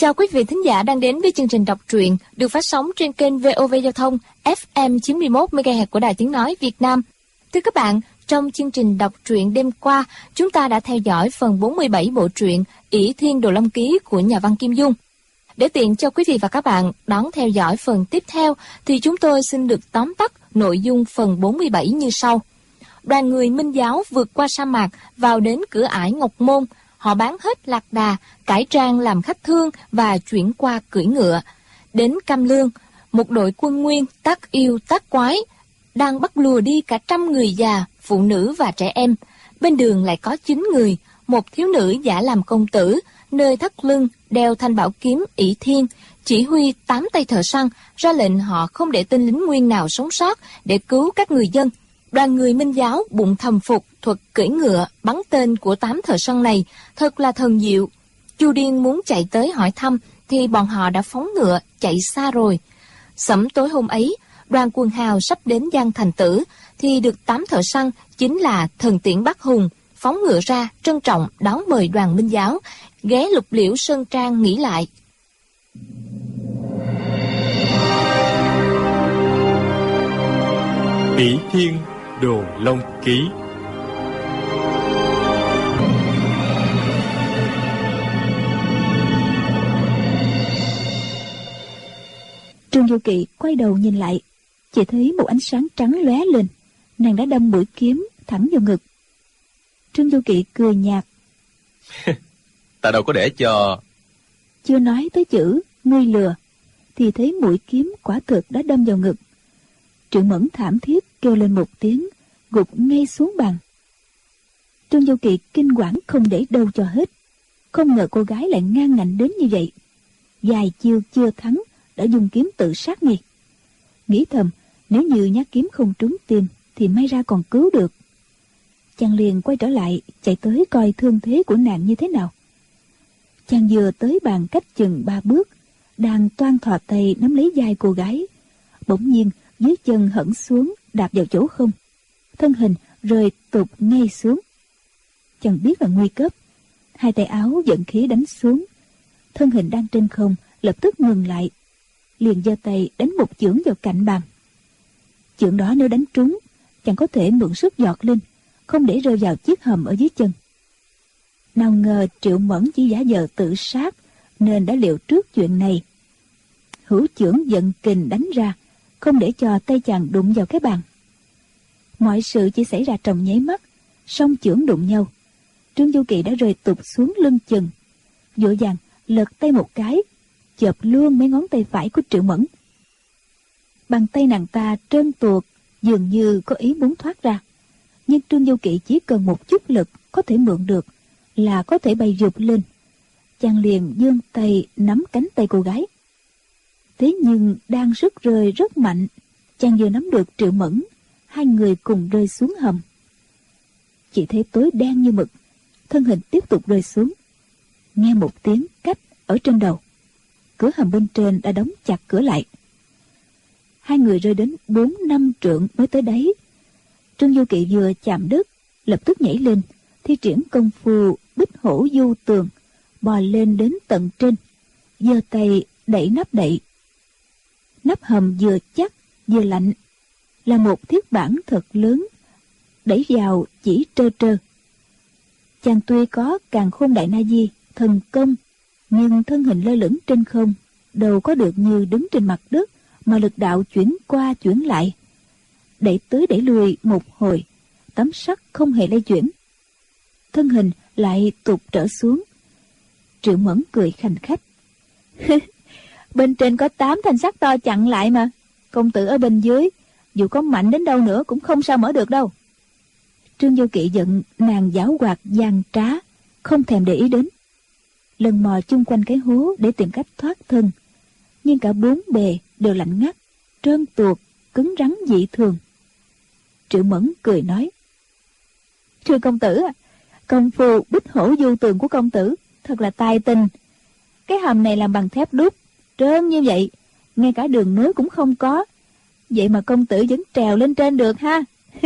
Chào quý vị thính giả đang đến với chương trình đọc truyện được phát sóng trên kênh VOV Giao thông FM 91 MHz của Đài Tiếng nói Việt Nam. Thưa các bạn, trong chương trình đọc truyện đêm qua, chúng ta đã theo dõi phần 47 bộ truyện Ỷ Thiên Đồ Long Ký của nhà văn Kim Dung. Để tiện cho quý vị và các bạn đón theo dõi phần tiếp theo thì chúng tôi xin được tóm tắt nội dung phần 47 như sau. Đoàn người Minh giáo vượt qua sa mạc vào đến cửa ải Ngọc Môn. Họ bán hết lạc đà, cải trang làm khách thương và chuyển qua cưỡi ngựa. Đến Cam Lương, một đội quân Nguyên tác yêu tác quái đang bắt lùa đi cả 100 người già, phụ nữ và trẻ em. Bên đường lại có 9 người, một thiếu nữ giả làm công tử, nơi thắt lưng đeo thanh bảo kiếm Ỷ Thiên, chỉ huy 8 tay thợ săn, ra lệnh họ không để tên lính Nguyên nào sống sót để cứu các người dân. Đoàn người Minh giáo bụng thầm phục thuật cưỡi ngựa bắn tên của 8 thợ săn này, thật là thần diệu. Chu Điên muốn chạy tới hỏi thăm thì bọn họ đã phóng ngựa chạy xa rồi. Sẫm tối hôm ấy, đoàn quần hào sắp đến Giang Thành Tử thì được 8 thợ săn chính là Thần Tiễn Bắc Hùng phóng ngựa ra trân trọng đón mời đoàn Minh giáo ghé Lục Liễu Sơn Trang nghỉ lại. Ỷ Thiên Đồ Long Ký. Trương Du Kỵ quay đầu nhìn lại, chỉ thấy một ánh sáng trắng lóe lên, nàng đã đâm mũi kiếm thẳng vào ngực. Trương Du Kỵ cười nhạt. Ta đâu có để cho... Chưa nói tới chữ ngươi lừa thì thấy mũi kiếm quả thực đã đâm vào ngực. Triệu Mẫn thảm thiết kêu lên một tiếng, gục ngay xuống bàn. Trương Du Kỵ kinh quản không để đâu cho hết, không ngờ cô gái lại ngang ngạnh đến như vậy. Vài chiêu chưa thắng đã dùng kiếm tự sát ngay. Nghĩ thầm, nếu như nhát kiếm không trúng tim thì may ra còn cứu được. Chàng liền quay trở lại, chạy tới coi thương thế của nàng như thế nào. Chàng vừa tới bàn cách chừng 3 bước, đang toan thò tay nắm lấy vai cô gái, bỗng nhiên dưới chân hẫng xuống, đạp vào chỗ không, thân hình rơi tụt ngay xuống. Chàng biết là nguy cấp, hai tay áo giận khí đánh xuống, thân hình đang trên không lập tức ngừng lại, liền giơ tay đánh một chưởng vào cạnh bàn. Chưởng đó nếu đánh trúng, chàng có thể mượn sức giọt lên, không để rơi vào chiếc hầm ở dưới chân. Nào ngờ Triệu Mẫn chỉ giả vờ tự sát nên đã liệu trước chuyện này. Hữu chưởng giận kình đánh ra, không để cho tay chàng đụng vào cái bàn. Mọi sự chỉ xảy ra trong nháy mắt, song chưởng đụng nhau. Trương Du Kỵ đã rơi tụt xuống lưng chừng, vội vàng lật tay một cái, chộp luôn mấy ngón tay phải của Triệu Mẫn. Bàn tay nàng ta trơn tuột, dường như có ý muốn thoát ra, nhưng Trương Du Kỵ chỉ cần một chút lực có thể mượn được là có thể bay vụt lên. Chàng liền giương tay nắm cánh tay cô gái. Thế nhưng đang sức rơi rất mạnh, chàng vừa nắm được Triệu Mẫn, hai người cùng rơi xuống hầm. Chỉ thấy tối đen như mực, thân hình tiếp tục rơi xuống. Nghe một tiếng cách ở trên đầu, cửa hầm bên trên đã đóng chặt cửa lại. Hai người rơi đến 4-5 trượng mới tới đáy. Trương Du Kỵ vừa chạm đất, lập tức nhảy lên, thi triển công phu Bích Hổ Du Tường, bò lên đến tận trên, giơ tay đẩy nắp đậy. Nắp hầm vừa chắc vừa lạnh, là một thiết bản thật lớn, đẩy vào chỉ trơ trơ. Chàng tuy có Càn Khôn Đại Na Di thần công, nhưng thân hình lơ lửng trên không, đâu có được như đứng trên mặt đất mà lực đạo chuyển qua chuyển lại. Đẩy tới đẩy lui một hồi, tấm sắt không hề lay chuyển, thân hình lại tụt trở xuống. Triệu Mẫn cười khanh khách. Bên trên có 8 thanh sắt to chặn lại mà, công tử ở bên dưới dù có mạnh đến đâu nữa cũng không sao mở được đâu. Trương Du Kỵ giận nàng giảo hoạt gian trá, không thèm để ý đến, lần mò chung quanh cái hố để tìm cách thoát thân, nhưng cả bốn bề đều lạnh ngắt, trơn tuột, cứng rắn dị thường. Triệu Mẫn cười nói: Thưa công tử, công phu Bích Hổ Du Tường của công tử thật là tài tình. Cái hầm này làm bằng thép đúc, trơn như vậy, ngay cả đường nối cũng không có, vậy mà công tử vẫn trèo lên trên được ha.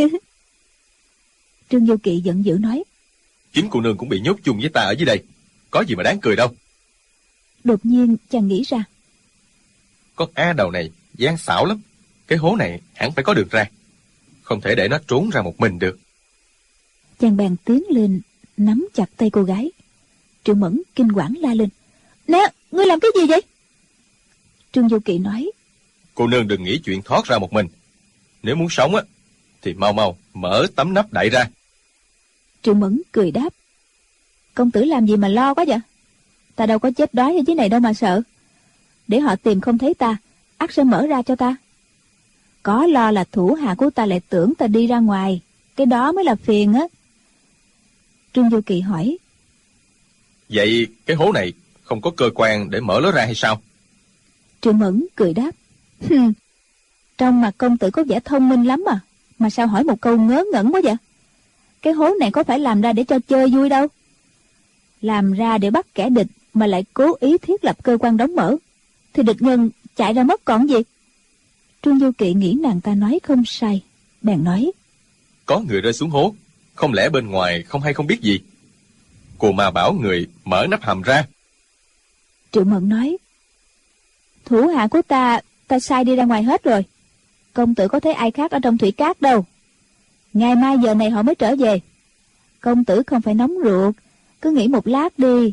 Trương Du Kỵ giận dữ nói: Chính cô nương cũng bị nhốt chung với ta ở dưới đây, có gì mà đáng cười đâu. Đột nhiên chàng nghĩ ra. Con A đầu này gian xảo lắm. Cái hố này hẳn phải có đường ra. Không thể để nó trốn ra một mình được. Chàng bèn tiến lên, nắm chặt tay cô gái. Triệu Mẫn kinh quản la lên: Nè, ngươi làm cái gì vậy? Trương Du Kỵ nói: Cô nương đừng nghĩ chuyện thoát ra một mình. Nếu muốn sống á, thì mau mau mở tấm nắp đậy ra. Triệu Mẫn cười đáp: Công tử làm gì mà lo quá vậy? Ta đâu có chết đói ở dưới này đâu mà sợ. Để họ tìm không thấy ta, ắt sẽ mở ra cho ta. Có lo là thủ hạ của ta lại tưởng ta đi ra ngoài, cái đó mới là phiền á. Trương Du Kỵ hỏi: Vậy cái hố này không có cơ quan để mở nó ra hay sao? Triệu Mẫn cười đáp: Trong mặt công tử có vẻ thông minh lắm mà sao hỏi một câu ngớ ngẩn quá vậy? Cái hố này có phải làm ra để cho chơi vui đâu. Làm ra để bắt kẻ địch mà lại cố ý thiết lập cơ quan đóng mở, thì địch nhân chạy ra mất còn gì. Trương Du Kỵ nghĩ nàng ta nói không sai, bèn nói: Có người rơi xuống hố, không lẽ bên ngoài không hay không biết gì? Cô mà bảo người mở nắp hầm ra. Triệu Mẫn nói: Thủ hạ của ta sai đi ra ngoài hết rồi. Công tử có thấy ai khác ở trong thủy cát đâu. Ngày mai giờ này họ mới trở về. Công tử không phải nóng ruột, cứ nghỉ một lát đi.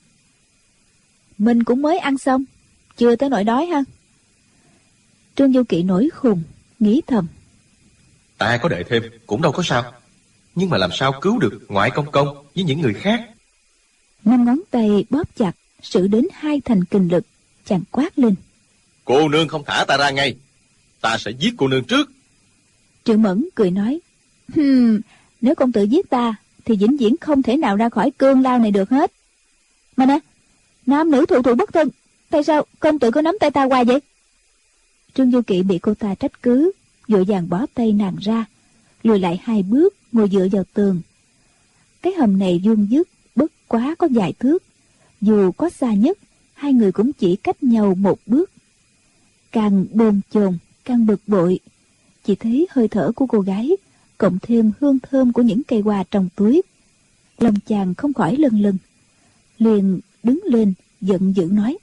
Mình cũng mới ăn xong, chưa tới nỗi đói ha. Trương Du Kỵ nổi khùng, nghĩ thầm: Ta có đợi thêm cũng đâu có sao. Nhưng mà làm sao cứu được ngoại công công với những người khác? 5 ngón tay bóp chặt, sử đến 2 thành kình lực. Chàng quát lên: Cô nương không thả ta ra ngay, ta sẽ giết cô nương trước. Triệu Mẫn cười nói: Nếu công tử giết ta thì vĩnh viễn không thể nào ra khỏi cương lao này được hết. Mà nè, nam nữ thụ thụ bất thân, tại sao công tử có nắm tay ta hoài vậy? Trương Du Kỵ bị cô ta trách cứ, vội vàng bỏ tay nàng ra, lùi lại 2 bước, ngồi dựa vào tường. Cái hầm này vuông vức, bất quá có vài thước. Dù có xa nhất, 2 người cũng chỉ cách nhau 1 bước. Càng bồn chồn, càng bực bội. Chỉ thấy hơi thở của cô gái, cộng thêm hương thơm của những cây hoa trong túi. Lòng chàng không khỏi lâng lâng. Liền đứng lên, giận dữ nói: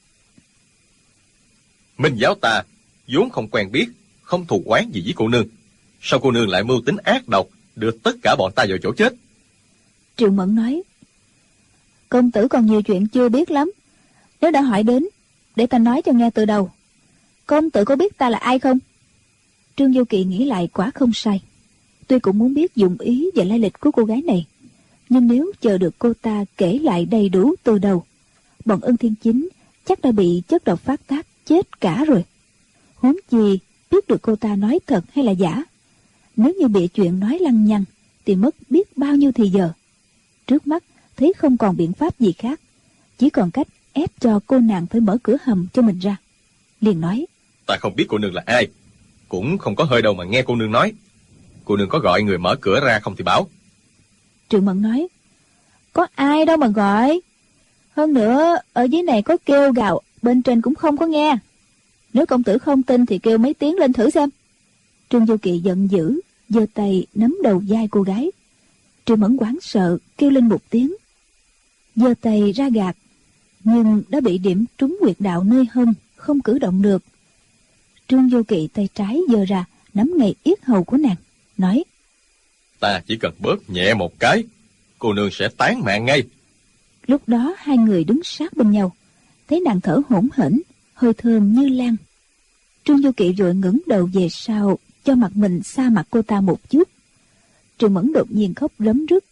Minh giáo ta vốn không quen biết, không thù oán gì với cô nương. Sao cô nương lại mưu tính ác độc, đưa tất cả bọn ta vào chỗ chết? Triệu Mẫn nói: Công tử còn nhiều chuyện chưa biết lắm. Nếu đã hỏi đến, để ta nói cho nghe từ đầu. Công tử có biết ta là ai không? Trương Du Kỵ nghĩ lại quả không sai. Tuy cũng muốn biết dụng ý và lai lịch của cô gái này, nhưng nếu chờ được cô ta kể lại đầy đủ từ đầu, bọn Ân Thiên Chính chắc đã bị chất độc phát tác chết cả rồi. Huống chi biết được cô ta nói thật hay là giả. Nếu như bịa chuyện nói lăng nhăng thì mất biết bao nhiêu thì giờ. Trước mắt thấy không còn biện pháp gì khác, chỉ còn cách ép cho cô nàng phải mở cửa hầm cho mình ra. Liền nói: Ta không biết cô nương là ai, cũng không có hơi đâu mà nghe cô nương nói. Cô nương có gọi người mở cửa ra không thì bảo. Triệu Mẫn nói: Có ai đâu mà gọi. Hơn nữa ở dưới này có kêu gào, bên trên cũng không có nghe. Nếu công tử không tin thì kêu mấy tiếng lên thử xem. Trương Du Kỵ giận dữ, giơ tay nắm đầu vai cô gái. Triệu Mẫn hoảng sợ kêu lên một tiếng, giơ tay ra gạt, nhưng đã bị điểm trúng huyệt đạo nơi hông, không cử động được. Trương Du Kỵ tay trái giơ ra nắm ngay yết hầu của nàng, nói: Ta chỉ cần bóp nhẹ một cái, cô nương sẽ tán mạng ngay. Lúc đó 2 người đứng sát bên nhau, thấy nàng thở hổn hển, hơi thơm như lan. Trương Du Kỵ vội ngẩng đầu về sau, cho mặt mình xa mặt cô ta một chút. Triệu Mẫn đột nhiên khóc rấm rứt: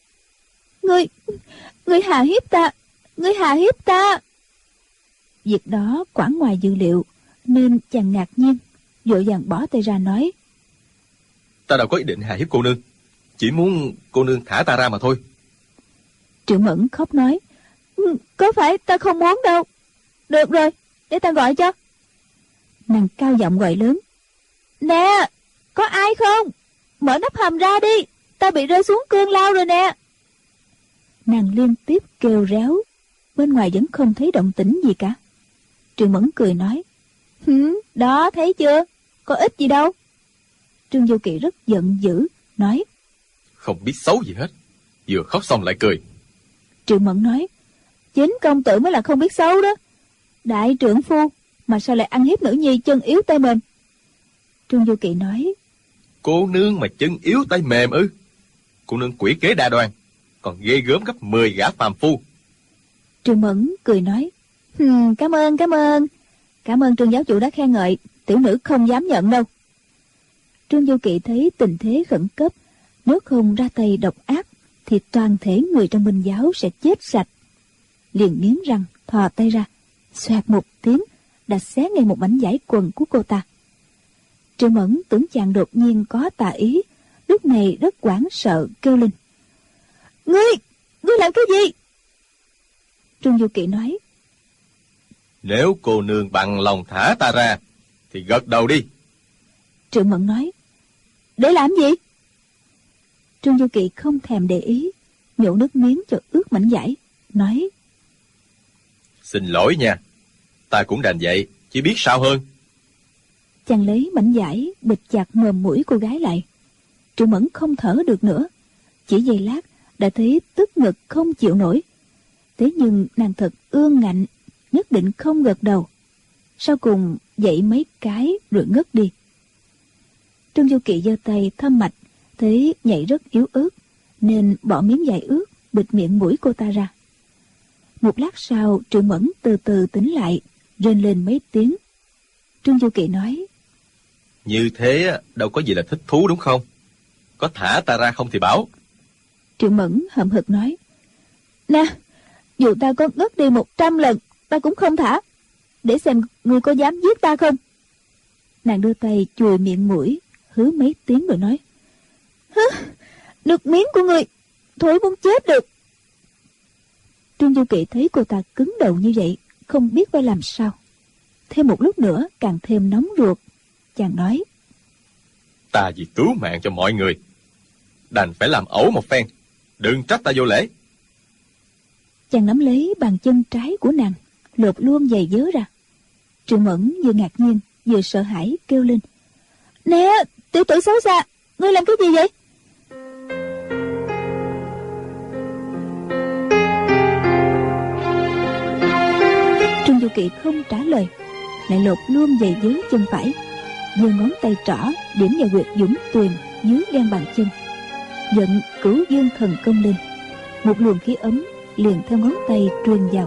Ngươi hà hiếp ta, ngươi hà hiếp ta. Việc đó quả ngoài dự liệu, nên chàng ngạc nhiên, vội vàng bỏ tay ra nói: Ta đâu có ý định hà hiếp cô nương, chỉ muốn cô nương thả ta ra mà thôi. Triệu Mẫn khóc nói: Có phải ta không muốn đâu. Được rồi, để ta gọi cho. Nàng cao giọng gọi lớn: Nè, có ai không? Mở nắp hầm ra đi, ta bị rơi xuống cương lao rồi nè. Nàng liên tiếp kêu réo, bên ngoài vẫn không thấy động tĩnh gì cả. Triệu Mẫn cười nói: Đó, thấy chưa, có ích gì đâu. Trương Du Kỵ rất giận dữ, nói: Không biết xấu gì hết, vừa khóc xong lại cười. Triệu Mẫn nói: Chính công tử mới là không biết xấu đó. Đại trưởng phu, mà sao lại ăn hiếp nữ nhi chân yếu tay mềm? Trương Du Kỵ nói. Cô nương mà chân yếu tay mềm ư? Cô nương quỷ kế đa đoan, còn ghê gớm gấp 10 gã phàm phu. Trương Mẫn cười nói. Cảm ơn. Cảm ơn Trương giáo chủ đã khen ngợi, tiểu nữ không dám nhận đâu. Trương Du Kỵ thấy tình thế khẩn cấp, nếu không ra tay độc ác thì toàn thể người trong Minh giáo sẽ chết sạch. Liền nghiến răng thò tay ra, xoẹt một tiếng đã xé ngay một mảnh vải quần của cô ta. Trương Mẫn tưởng chàng đột nhiên có tà ý, lúc này rất hoảng sợ kêu lên. Ngươi làm cái gì? Trương Du Kỵ nói. Nếu cô nương bằng lòng thả ta ra thì gật đầu đi. Trương Mẫn nói. Để làm gì? Trương Du Kỵ không thèm để ý, nhổ nước miếng cho ướt mảnh vải, nói. Xin lỗi nha, ta cũng đành vậy, chỉ biết sao hơn. Chàng lấy mảnh vải bịt chặt mồm mũi cô gái lại. Trương Mẫn không thở được nữa, chỉ giây lát đã thấy tức ngực không chịu nổi. Thế nhưng nàng thật ương ngạnh, nhất định không gật đầu. Sau cùng dậy mấy cái rồi ngất đi. Trương Du Kỵ giơ tay thăm mạch, thấy nhảy rất yếu ớt, nên bỏ miếng vải ướt bịt miệng mũi cô ta ra. Một lát sau, Trương Mẫn từ từ tỉnh lại, rên lên mấy tiếng. Trương Du Kỵ nói. Như thế đâu có gì là thích thú đúng không? Có thả ta ra không thì bảo. Trương Mẫn hậm hực nói. Nè, dù ta có ngất đi 100 lần, ta cũng không thả. Để xem ngươi có dám giết ta không? Nàng đưa tay chùi miệng mũi, hứ mấy tiếng rồi nói. Nước miếng của ngươi thối muốn chết được. Trương Du Kỵ thấy cô ta cứng đầu như vậy, không biết phải làm sao. Thêm một lúc nữa càng thêm nóng ruột. Chàng nói. Ta vì cứu mạng cho mọi người, đành phải làm ẩu một phen, đừng trách ta vô lễ. Chàng nắm lấy bàn chân trái của nàng, lột luôn giày vớ ra. Trương Mẫn vừa ngạc nhiên vừa sợ hãi kêu lên. Nè, tiểu tử xấu xa, ngươi làm cái gì vậy? Trương Du Kỵ không trả lời, lại lột luôn giày vớ chân phải, giơ ngón tay trỏ điểm vào huyệt Dũng Tuyền dưới gan bàn chân, vận Cửu Dương Thần Công lên. Một luồng khí ấm liền theo ngón tay truyền vào.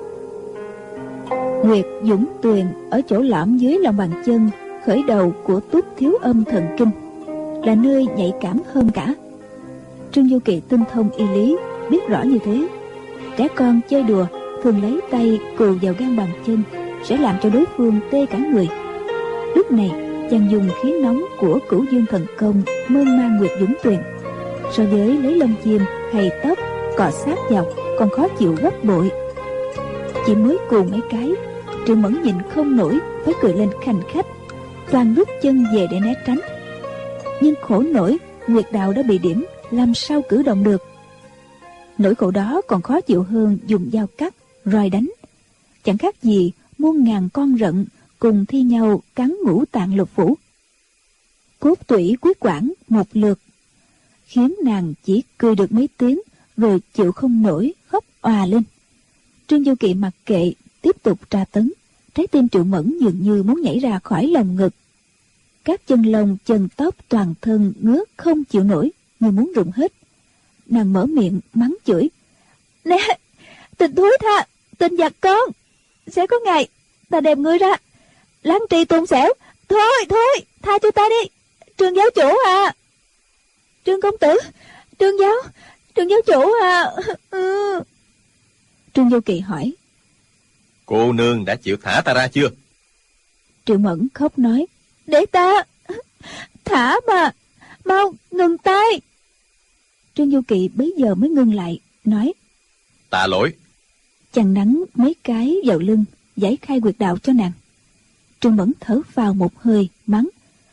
Huyệt Dũng Tuyền ở chỗ lõm dưới lòng bàn chân, khởi đầu của Túc Thiếu Âm Thần Kinh, là nơi nhạy cảm hơn cả. Trương Du Kỵ tinh thông y lý, biết rõ như thế. Trẻ con chơi đùa thường lấy tay cù vào gan bàn chân, sẽ làm cho đối phương tê cả người. Lúc này chàng dùng khí nóng của Cửu Dương Thần Công mơn man huyệt Dũng Tuyền, so với lấy lông chim hay tóc cọ sát vào còn khó chịu gấp bội. Chỉ mới cù mấy cái, Trương Mẫn nhịn không nổi phải cười lên khanh khách, toàn rút chân về để né tránh. Nhưng khổ nổi, huyệt đạo đã bị điểm, làm sao cử động được. Nỗi khổ đó còn khó chịu hơn dùng dao cắt, roi đánh. Chẳng khác gì muôn ngàn con rận cùng thi nhau cắn ngũ tạng lục phủ. Cốt tủy quyết quản một lượt, khiến nàng chỉ cười được mấy tiếng rồi chịu không nổi khóc òa lên. Trương Du Kỵ mặc kệ, tiếp tục tra tấn. Trái tim Triệu Mẫn dường như muốn nhảy ra khỏi lồng ngực. Các chân lông chân tóc toàn thân ngứa không chịu nổi, như muốn rụng hết. Nàng mở miệng mắng chửi. Nè, tình thối tha, tình giặc con, sẽ có ngày ta đem ngươi ra láng tri tôn xẻo. Thôi, tha cho ta đi, Trương giáo chủ à. Trương công tử, Trương giáo chủ à. Trương Du Kỵ hỏi. Cô nương đã chịu thả ta ra chưa? Triệu Mẫn khóc nói. Để ta thả mà, mau ngừng tay. Trương Du Kỵ bấy giờ mới ngưng lại, nói. Tạ lỗi. Chàng nắn mấy cái vào lưng, giải khai huyệt đạo cho nàng. Trương Mẫn thở vào một hơi, mắng.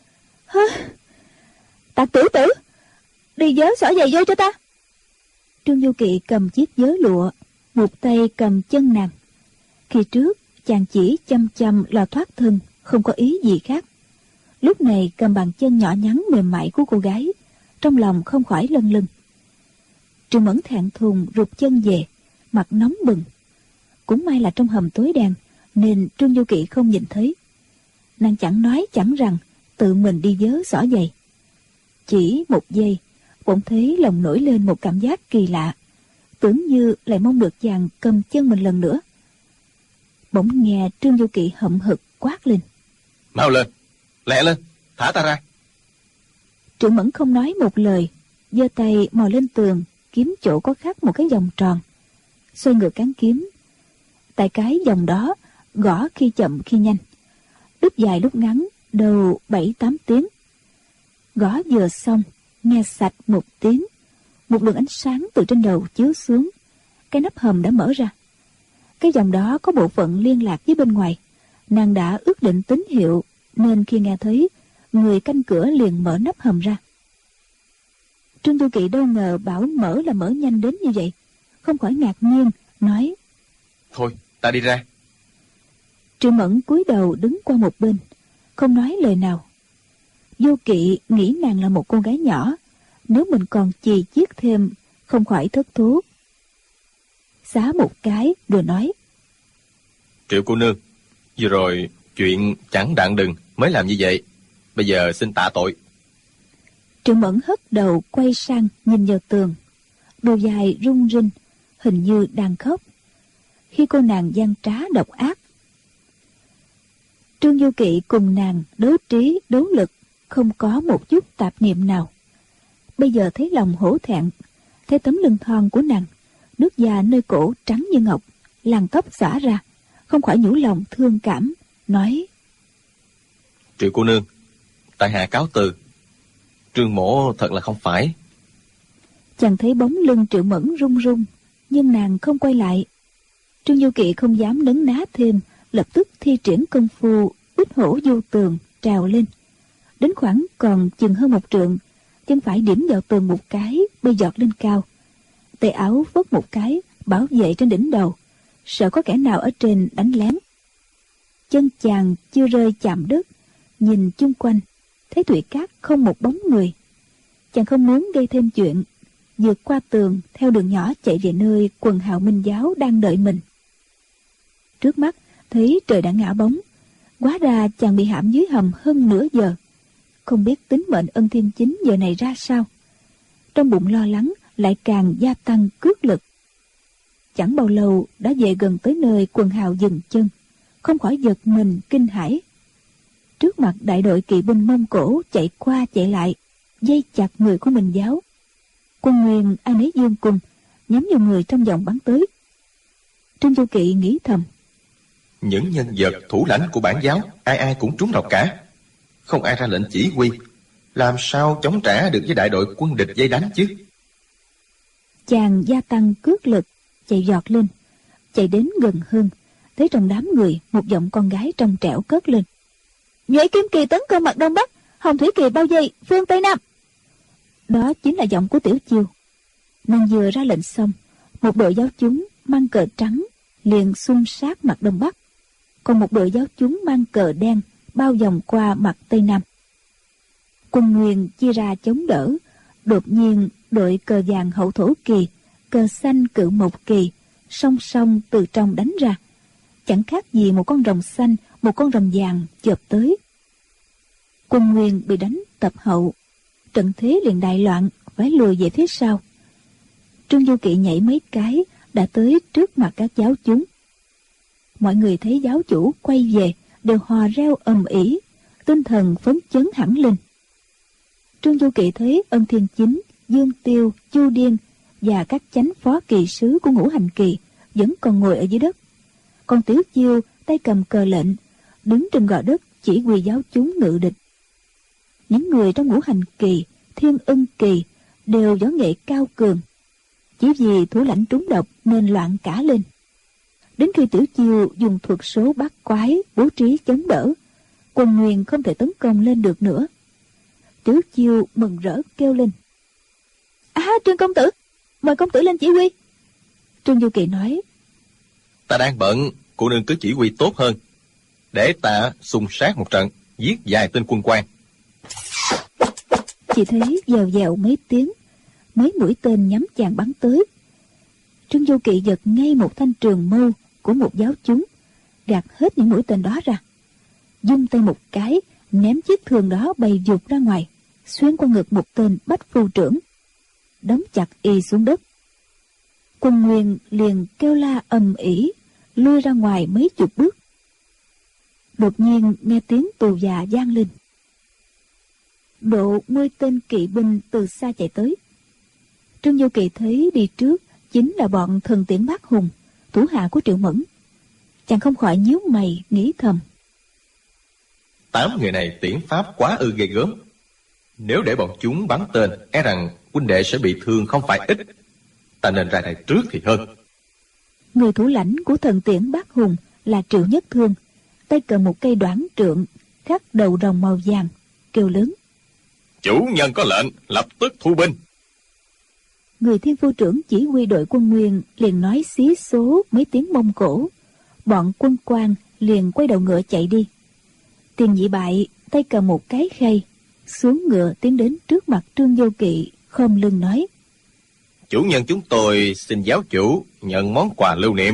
Tạc tử tử, đi vớ xỏ giày vô cho ta. Trương Du Kỵ cầm chiếc vớ lụa, một tay cầm chân nàng. Khi trước chàng chỉ chăm chăm lo thoát thân, không có ý gì khác. Lúc này cầm bàn chân nhỏ nhắn mềm mại của cô gái, trong lòng không khỏi lâng lâng. Trương Mẫn thẹn thùng rụt chân về, mặt nóng bừng. Cũng may là trong hầm tối đen, nên Trương Du Kỵ không nhìn thấy. Nàng chẳng nói chẳng rằng, tự mình đi vớ xỏ giày. Chỉ một giây, bỗng thấy lòng nổi lên một cảm giác kỳ lạ, tưởng như lại mong được chàng cầm chân mình lần nữa. Bỗng nghe Trương Du Kỵ hậm hực quát lên: Mau lên, lẹ lên, thả ta ra. Triệu Mẫn không nói một lời, giơ tay mò lên tường, kiếm chỗ có khắc một cái vòng tròn, xoay ngược cán kiếm. Tại cái vòng đó gõ khi chậm khi nhanh, lúc dài lúc ngắn, đầu 7-8 tiếng. Gõ vừa xong, nghe sạch một tiếng, một luồng ánh sáng từ trên đầu chiếu xuống, cái nắp hầm đã mở ra. Cái vòng đó có bộ phận liên lạc với bên ngoài. Nàng đã ước định tín hiệu, nên khi nghe thấy, người canh cửa liền mở nắp hầm ra. Trương Du Kỵ đâu ngờ bảo mở là mở nhanh đến như vậy, không khỏi ngạc nhiên, nói: Thôi, ta đi ra. Triệu Mẫn cúi đầu đứng qua một bên, không nói lời nào. Du Kỵ nghĩ nàng là một cô gái nhỏ, nếu mình còn chì chiết thêm, không khỏi thất thú. Xá một cái rồi nói: Triệu cô nương, vừa rồi chuyện chẳng đặng đừng mới làm như vậy, bây giờ xin tạ tội. Triệu Mẫn hất đầu quay sang nhìn vào tường, đôi vai rung rinh, hình như đang khóc. Khi cô nàng gian trá độc ác, Trương Du Kỵ cùng nàng đấu trí đấu lực, không có một chút tạp niệm nào. Bây giờ thấy lòng hổ thẹn, thấy tấm lưng thon của nàng, nước da nơi cổ trắng như ngọc, làn tóc xõa ra, không khỏi nhủ lòng thương cảm, nói: Triệu cô nương, tại hạ cáo từ. Trương mỗ thật là không phải. Chàng thấy bóng lưng Triệu Mẫn run run, nhưng nàng không quay lại. Trương Du Kỵ không dám nấn ná thêm, lập tức thi triển công phu út hổ vô tường trào lên. Đến khoảng còn chừng hơn 1 trượng, chân phải điểm vào tường một cái, bay giọt lên cao. Tay áo vớt một cái, bảo vệ trên đỉnh đầu, sợ có kẻ nào ở trên đánh lén. Chân chàng chưa rơi chạm đất, nhìn chung quanh, thấy thủy cát không một bóng người. Chàng không muốn gây thêm chuyện, vượt qua tường theo đường nhỏ chạy về nơi quần hào Minh giáo đang đợi mình. Trước mắt thấy trời đã ngã bóng, hóa ra chàng bị hãm dưới hầm hơn nửa giờ, không biết tính mệnh Ân Thiên Chính giờ này ra sao. Trong bụng lo lắng lại càng gia tăng cước lực. Chẳng bao lâu đã về gần tới nơi quần hào dừng chân, không khỏi giật mình kinh hãi. Trước mặt đại đội kỵ binh Mông Cổ chạy qua chạy lại, dây chặt người của Minh giáo. Quân Nguyên ai nấy dương cung, nhắm vào người trong vòng bắn tới. Trương Du Kỵ nghĩ thầm: Những nhân vật thủ lãnh của bản giáo ai ai cũng trúng độc cả, không ai ra lệnh chỉ huy, làm sao chống trả được với đại đội quân địch vây đánh chứ. Chàng gia tăng cước lực, chạy giọt lên, chạy đến gần hơn, thấy trong đám người một giọng con gái trong trẻo cất lên: Nhuệ Kim Kỳ tấn công mặt Đông Bắc, Hồng Thủy Kỳ bao vây phương Tây Nam. Đó chính là giọng của Tiểu Chiêu. Nàng vừa ra lệnh xong, một đội giáo chúng mang cờ trắng liền xung sát mặt Đông Bắc, còn một đội giáo chúng mang cờ đen bao vòng qua mặt Tây Nam. Quân Nguyên chia ra chống đỡ. Đột nhiên đội cờ vàng Hậu Thổ Kỳ, cờ xanh Cự Mộc Kỳ song song từ trong đánh ra, chẳng khác gì một con rồng xanh, một con rồng vàng chộp tới. Quân Nguyên bị đánh tập hậu, trận thế liền đại loạn, phải lùi về phía sau. Trương Du Kỵ nhảy mấy cái đã tới trước mặt các giáo chúng. Mọi người thấy giáo chủ quay về đều hò reo ầm ĩ, tinh thần phấn chấn hẳn lên. Trương Du Kỵ thấy Ân Thiên Chính, Dương Tiêu, Chu Điên và các chánh phó kỳ sứ của Ngũ Hành Kỳ vẫn còn ngồi ở dưới đất, còn Tiểu Chiêu tay cầm cờ lệnh đứng trên gò đất chỉ huy giáo chúng ngự địch. Những người trong Ngũ Hành Kỳ, Thiên Ân Kỳ đều võ nghệ cao cường, chỉ vì thủ lãnh trúng độc nên loạn cả lên. Đến khi Tiểu Chiêu dùng thuật số bắt quái bố trí chống đỡ, quân Nguyên không thể tấn công lên được nữa. Tiểu Chiêu mừng rỡ kêu lên: Trương công tử, mời công tử lên chỉ huy. Trương Du Kỵ nói: Ta đang bận, cô nương cứ chỉ huy tốt hơn, để ta xung sát một trận, giết vài tên quân quan. Chỉ thấy dèo dèo mấy tiếng, mấy mũi tên nhắm chàng bắn tới. Trương Du Kỵ giật ngay một thanh trường mâu của một giáo chúng, gạt hết những mũi tên đó ra. Dung tay một cái, ném chiếc thương đó bay vụt ra ngoài, xuyên qua ngực một tên bách phu trưởng, đóng chặt y xuống đất. Quân Nguyên liền kêu la ầm ĩ, lui ra ngoài mấy chục bước. Đột nhiên nghe tiếng tù già vang lên. Độ 10 tên kỵ binh từ xa chạy tới. Trương Vô Kỵ thấy đi trước chính là bọn Thần Tiễn Bác Hùng, thủ hạ của Triệu Mẫn. Chàng không khỏi nhíu mày nghĩ thầm: 8 người này tiễn pháp quá ư ghê gớm. Nếu để bọn chúng bắn tên, e rằng huynh đệ sẽ bị thương không phải ít. Ta nên ra đây trước thì hơn. Người thủ lãnh của Thần Tiễn Bác Hùng là Triệu Nhất Thương, tay cầm một cây đoản trượng khắc đầu rồng màu vàng, kêu lớn: Chủ nhân có lệnh, lập tức thu binh. Người Thiên Phu trưởng chỉ huy đội quân Nguyên liền nói xí số mấy tiếng Mông Cổ. Bọn quân Quan liền quay đầu ngựa chạy đi. Tiền Nhị Bại tay cầm một cái khay, xuống ngựa tiến đến trước mặt Trương Vô Kỵ, khom lưng nói: Chủ nhân chúng tôi xin giáo chủ nhận món quà lưu niệm.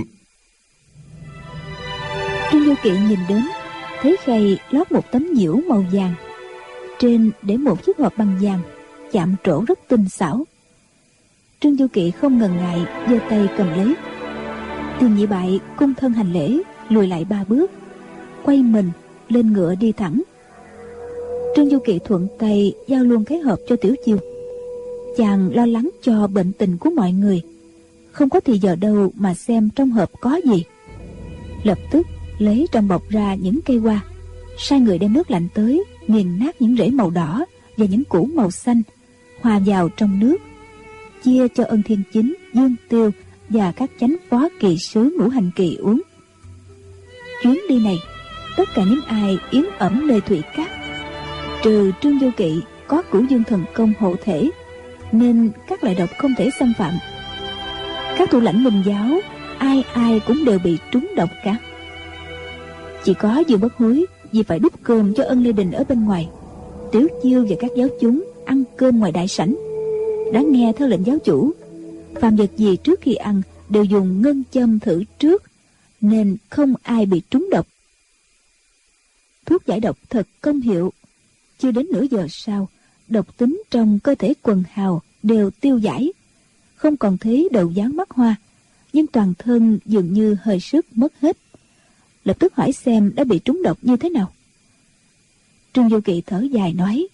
Trương Vô Kỵ nhìn đến, thấy khay lót một tấm nhiễu màu vàng, trên để một chiếc hộp bằng vàng, chạm trổ rất tinh xảo. Trương Vô Kỵ không ngần ngại giơ tay cầm lấy. Tiền Nhị Bại cung thân hành lễ, lùi lại 3 bước, quay mình lên ngựa đi thẳng. Trương Vô Kỵ thuận tay giao luôn cái hộp cho Tiểu Chiêu. Chàng lo lắng cho bệnh tình của mọi người, không có thì giờ đâu mà xem trong hộp có gì. Lập tức lấy trong bọc ra những cây hoa, sai người đem nước lạnh tới, nghiền nát những rễ màu đỏ và những củ màu xanh, hòa vào trong nước, chia cho Ân Thiên Chính, Dương Tiêu và các chánh phó kỳ sứ Ngũ Hành Kỳ uống. Chuyến đi này, tất cả những ai yến ẩm nơi Thủy Cát, trừ Trương Vô Kỵ có Cửu Dương Thần Công hộ thể, nên các loại độc không thể xâm phạm. Các thủ lãnh Minh giáo ai ai cũng đều bị trúng độc cả. Chỉ có Dương Bất Hối vì phải đút cơm cho Ân Lê Đình ở bên ngoài. Tiểu Chiêu và các giáo chúng ăn cơm ngoài đại sảnh, đã nghe theo lệnh giáo chủ, phàm vật gì trước khi ăn đều dùng ngân châm thử trước, nên không ai bị trúng độc. Thuốc giải độc thật công hiệu. Chưa đến nửa giờ sau, độc tính trong cơ thể Quần Hào đều tiêu giải, không còn thấy đầu dáng mắt hoa, nhưng toàn thân dường như hơi sức mất hết. Lập tức hỏi xem đã bị trúng độc như thế nào. Trương Vô Kỵ thở dài nói: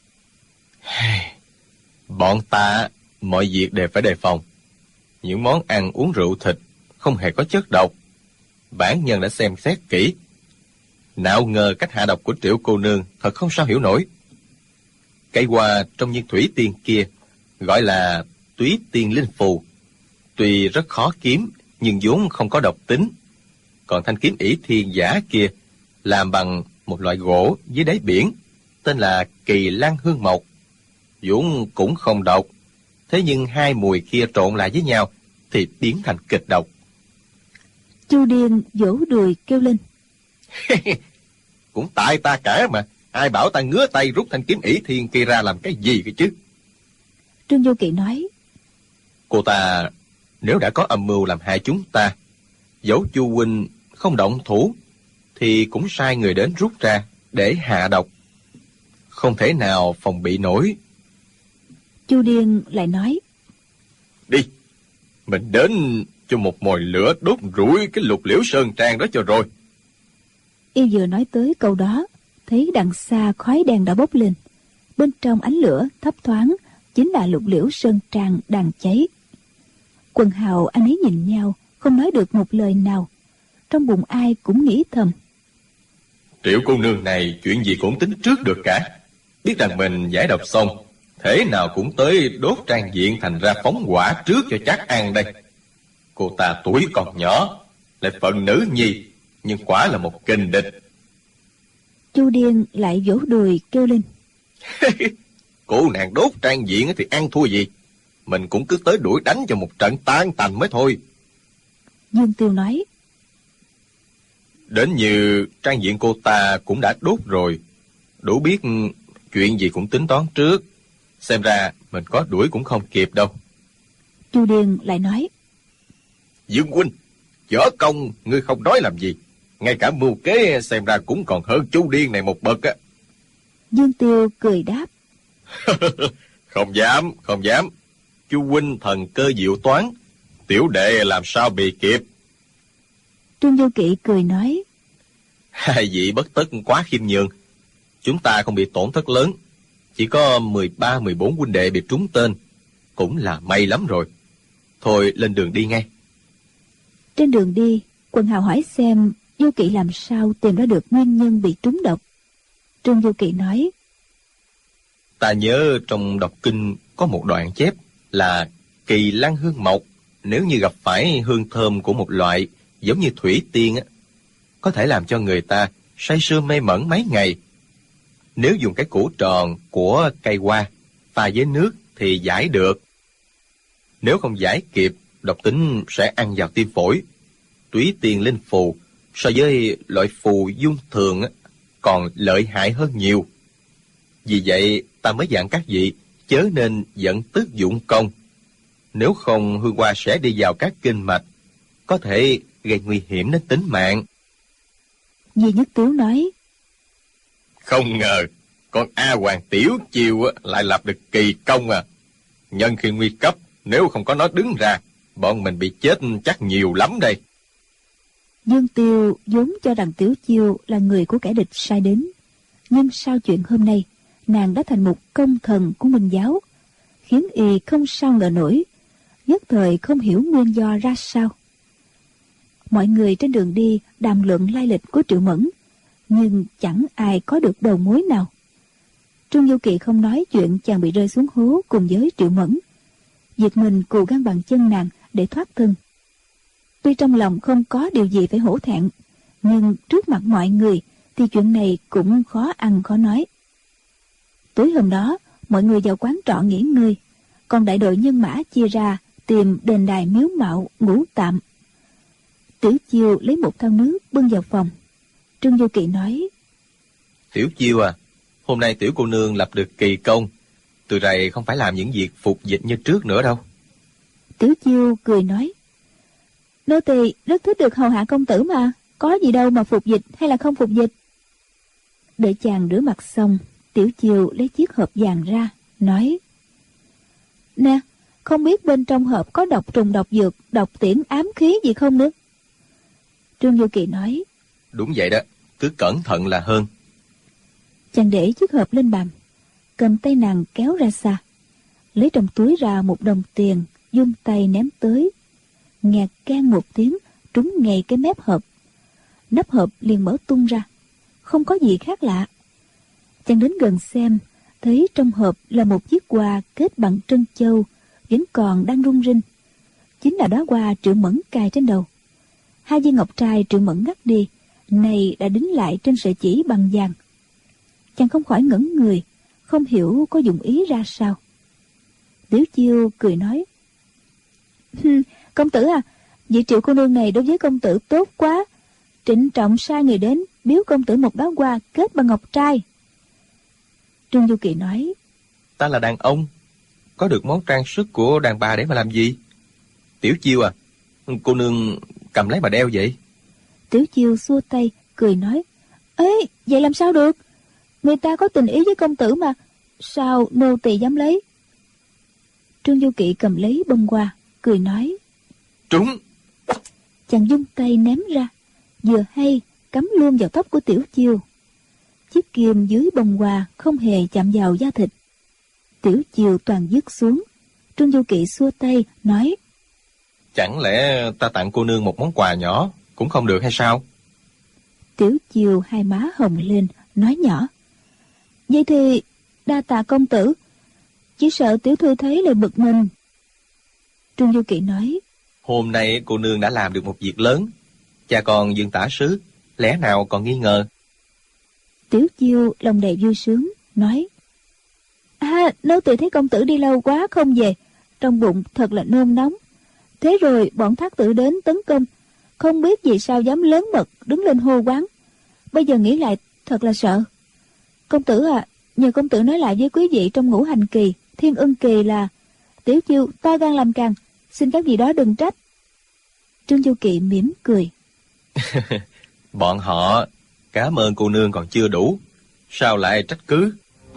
Bọn ta mọi việc đều phải đề phòng. Những món ăn uống rượu thịt không hề có chất độc. Bản nhân đã xem xét kỹ, nào ngờ cách hạ độc của Triệu cô nương thật không sao hiểu nổi. Cây hoa trong viên thủy tiên kia gọi là Túy Tiên Linh Phù, tuy rất khó kiếm nhưng vốn không có độc tính. Còn thanh kiếm ỷ thiên giả kia làm bằng một loại gỗ dưới đáy biển, tên là Kỳ Lan Hương Mộc, vốn cũng không độc. Thế nhưng hai mùi kia trộn lại với nhau thì biến thành kịch độc. Chu Điên vỗ đùi kêu lên: Cũng tại ta cả mà, ai bảo ta ngứa tay rút thanh kiếm ỷ thiên kia ra làm cái gì cơ chứ? Trương Vô Kỵ nói: Cô ta nếu đã có âm mưu làm hại chúng ta, dẫu Chu huynh không động thủ thì cũng sai người đến rút ra để hạ độc, không thể nào phòng bị nổi. Chu Điên lại nói: Đi, mình đến cho một mồi lửa đốt rủi cái Lục Liễu Sơn Trang đó cho rồi. Y vừa nói tới câu đó, thấy đằng xa khói đen đã bốc lên, bên trong ánh lửa thấp thoáng chính là Lục Liễu Sơn Trang đang cháy. Quần Hào anh ấy nhìn nhau, không nói được một lời nào. Trong bụng ai cũng nghĩ thầm: Triệu cô nương này chuyện gì cũng tính trước được cả. Biết rằng mình giải độc xong, thế nào cũng tới đốt trang diện thành ra phóng hỏa trước cho chắc ăn đây. Cô ta tuổi còn nhỏ, lại phận nữ nhi, nhưng quả là một kình địch. Chu Điên lại vỗ đùi kêu lên: Cô nàng đốt trang diện thì ăn thua gì, mình cũng cứ tới đuổi đánh cho một trận tan tành mới thôi. Dương Tiêu nói: Đến như trang diện cô ta cũng đã đốt rồi, đủ biết chuyện gì cũng tính toán trước. Xem ra mình có đuổi cũng không kịp đâu. Chu Điên lại nói: Dương huynh, võ công ngươi không nói làm gì, Ngay cả mưu kế xem ra cũng còn hơn chú điên này một bậc á. Dương Tiêu cười đáp. Không dám, không dám. Chú huynh thần cơ diệu toán, tiểu đệ làm sao bị kịp. Trương Du Kỵ cười nói. Hai vị bất tất quá khiêm nhường. Chúng ta không bị tổn thất lớn. Chỉ có 13-14 huynh đệ bị trúng tên. Cũng là may lắm rồi. Thôi lên đường đi ngay. Trên đường đi, Quần Hào hỏi xem Du Kỵ làm sao tìm ra được nguyên nhân bị trúng độc. Trương Du Kỵ nói. Ta nhớ trong đọc kinh có một đoạn chép là kỳ lan hương mộc, nếu như gặp phải hương thơm của một loại giống như thủy tiên á, có thể làm cho người ta say sưa mê mẩn mấy ngày. Nếu dùng cái củ tròn của cây hoa pha với nước thì giải được. Nếu không giải kịp, độc tính sẽ ăn vào tim phổi. Thủy tiên linh phù so với loại phù dung thường á, còn lợi hại hơn nhiều. Vì vậy ta mới dặn các vị chớ nên dẫn tức dụng công. Nếu không hương hoa sẽ đi vào các kinh mạch, có thể gây nguy hiểm đến tính mạng. Di Nhất Tiếu nói. Không ngờ con A Hoàng Tiểu Chiêu lại lập được kỳ công à. Nhân khi nguy cấp, nếu không có nó đứng ra, bọn mình bị chết chắc nhiều lắm đây. Dương Tiêu vốn cho rằng Tiểu Chiêu là người của kẻ địch sai đến, nhưng sau chuyện hôm nay, nàng đã thành một công thần của Minh giáo, khiến y không sao ngờ nổi, nhất thời không hiểu nguyên do ra sao. Mọi người trên đường đi đàm luận lai lịch của Triệu Mẫn, nhưng chẳng ai có được đầu mối nào. Trương Du Kỵ không nói chuyện chàng bị rơi xuống hố cùng với Triệu Mẫn, việc mình cù gan bằng chân nàng để thoát thân. Tuy trong lòng không có điều gì phải hổ thẹn, nhưng trước mặt mọi người thì chuyện này cũng khó ăn khó nói. Tối hôm đó, mọi người vào quán trọ nghỉ ngơi, còn đại đội nhân mã chia ra tìm đền đài miếu mạo ngủ tạm. Tiểu Chiêu lấy một thau nước bưng vào phòng. Trương Du Kỵ nói. Tiểu Chiêu à, hôm nay tiểu cô nương lập được kỳ công, từ này không phải làm những việc phục dịch như trước nữa đâu. Tiểu Chiêu cười nói. Nô tỳ rất thích được hầu hạ công tử mà, có gì đâu mà phục dịch hay là không phục dịch. Đợi chàng rửa mặt xong, Tiểu Chiêu lấy chiếc hộp vàng ra, nói. Nè, không biết bên trong hộp có độc trùng độc dược, độc tiễn ám khí gì không nữa? Trương Du Kỵ nói. Đúng vậy đó, cứ cẩn thận là hơn. Chàng để chiếc hộp lên bàn, cầm tay nàng kéo ra xa, lấy trong túi ra một đồng tiền, vung tay ném tới. Nghe keng một tiếng, trúng ngay cái mép hộp. Nắp hộp liền mở tung ra, không có gì khác lạ. Chàng đến gần xem, thấy trong hộp là một chiếc hoa kết bằng trân châu, vẫn còn đang rung rinh. Chính là đóa hoa Triệu Mẫn cài trên đầu. 2 viên ngọc trai Triệu Mẫn ngắt đi, này đã đính lại trên sợi chỉ bằng vàng. Chàng không khỏi ngẩn người, không hiểu có dụng ý ra sao. Tiểu Chiêu cười nói. Công tử à, vị Triệu cô nương này đối với công tử tốt quá, trịnh trọng sai người đến biếu công tử một đóa hoa kết bằng ngọc trai. Trương Du Kỵ nói. Ta là đàn ông, có được món trang sức của đàn bà để mà làm gì? Tiểu Chiêu à, cô nương cầm lấy mà đeo vậy. Tiểu Chiêu xua tay, cười nói. Ê, vậy làm sao được? Người ta có tình ý với công tử mà, sao nô tỳ dám lấy? Trương Du Kỵ cầm lấy bông hoa, cười nói. Trúng! Chàng vung tay ném ra, vừa hay cắm luôn vào tóc của Tiểu Chiêu. Chiếc kim dưới bông hoa không hề chạm vào da thịt. Tiểu Chiêu toàn dứt xuống. Trương Du Kỵ xua tay, nói. Chẳng lẽ ta tặng cô nương một món quà nhỏ cũng không được hay sao? Tiểu Chiêu hai má hồng lên, nói nhỏ. Vậy thì đa tạ công tử, chỉ sợ tiểu thư thấy lại bực mình. Trương Du Kỵ nói. Hôm nay cô nương đã làm được một việc lớn, cha con Dương tả sứ lẽ nào còn nghi ngờ? Tiểu Chiêu lòng đầy vui sướng, nói. Nô tỳ thấy công tử đi lâu quá không về, trong bụng thật là nôn nóng. Thế rồi bọn thác tử đến tấn công, không biết vì sao dám lớn mật đứng lên hô quán. Bây giờ nghĩ lại thật là sợ. Công tử à, nhờ công tử nói lại với quý vị trong Ngũ Hành Kỳ, Thiên Ưng Kỳ là Tiểu Chiêu to gan làm càng, xin các vị đó đừng trách. Trương Du Kỵ mỉm cười. Bọn họ cảm ơn cô nương còn chưa đủ, sao lại trách cứ?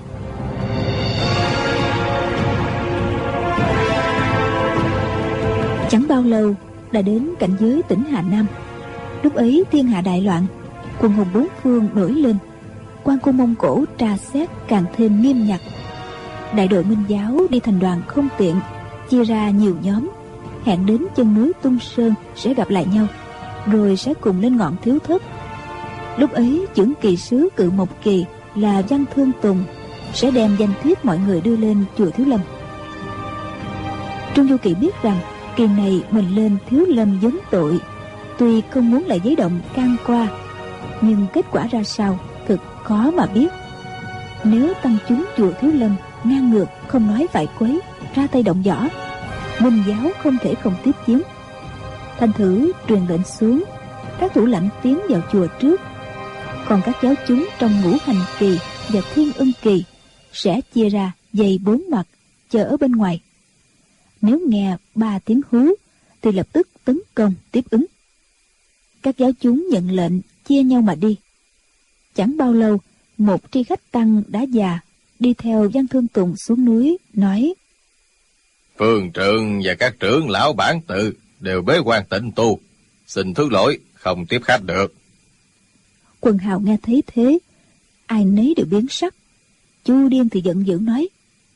Chẳng bao lâu đã đến cảnh giới tỉnh Hà Nam. Lúc ấy thiên hạ đại loạn, quân hùng bốn phương nổi lên, quan cung Mông Cổ tra xét càng thêm nghiêm ngặt. Đại đội Minh giáo đi thành đoàn không tiện, chia ra nhiều nhóm, hẹn đến chân núi Tung Sơn sẽ gặp lại nhau, rồi sẽ cùng lên ngọn Thiếu Thất. Lúc ấy chưởng kỳ sứ Cự Mộc Kỳ là Văn Thương Tùng sẽ đem danh thiếp mọi người đưa lên chùa Thiếu Lâm. Trung Du Kỵ biết rằng kỳ này mình lên Thiếu Lâm vấn tội, tuy không muốn lại giấy động can qua, nhưng kết quả ra sao thực khó mà biết. Nếu tăng chúng chùa Thiếu Lâm ngang ngược, không nói vài quấy, ra tay động võ, Minh giáo không thể không tiếp chiến. Thành thử truyền lệnh xuống, các thủ lãnh tiến vào chùa trước, còn các giáo chúng trong Ngũ Hành Kỳ và Thiên Ưng Kỳ sẽ chia ra dày 4 mặt chờ ở bên ngoài. Nếu nghe 3 tiếng hú thì lập tức tấn công tiếp ứng. Các giáo chúng nhận lệnh chia nhau mà đi. Chẳng bao lâu, một tri khách tăng đã già đi theo Văn Thương Tùng xuống núi, nói: Phương trượng và các trưởng lão bản tự đều bế quan tịnh tu, xin thứ lỗi không tiếp khách được. Quần hào nghe thấy thế, ai nấy đều biến sắc. Chu Điên thì giận dữ nói: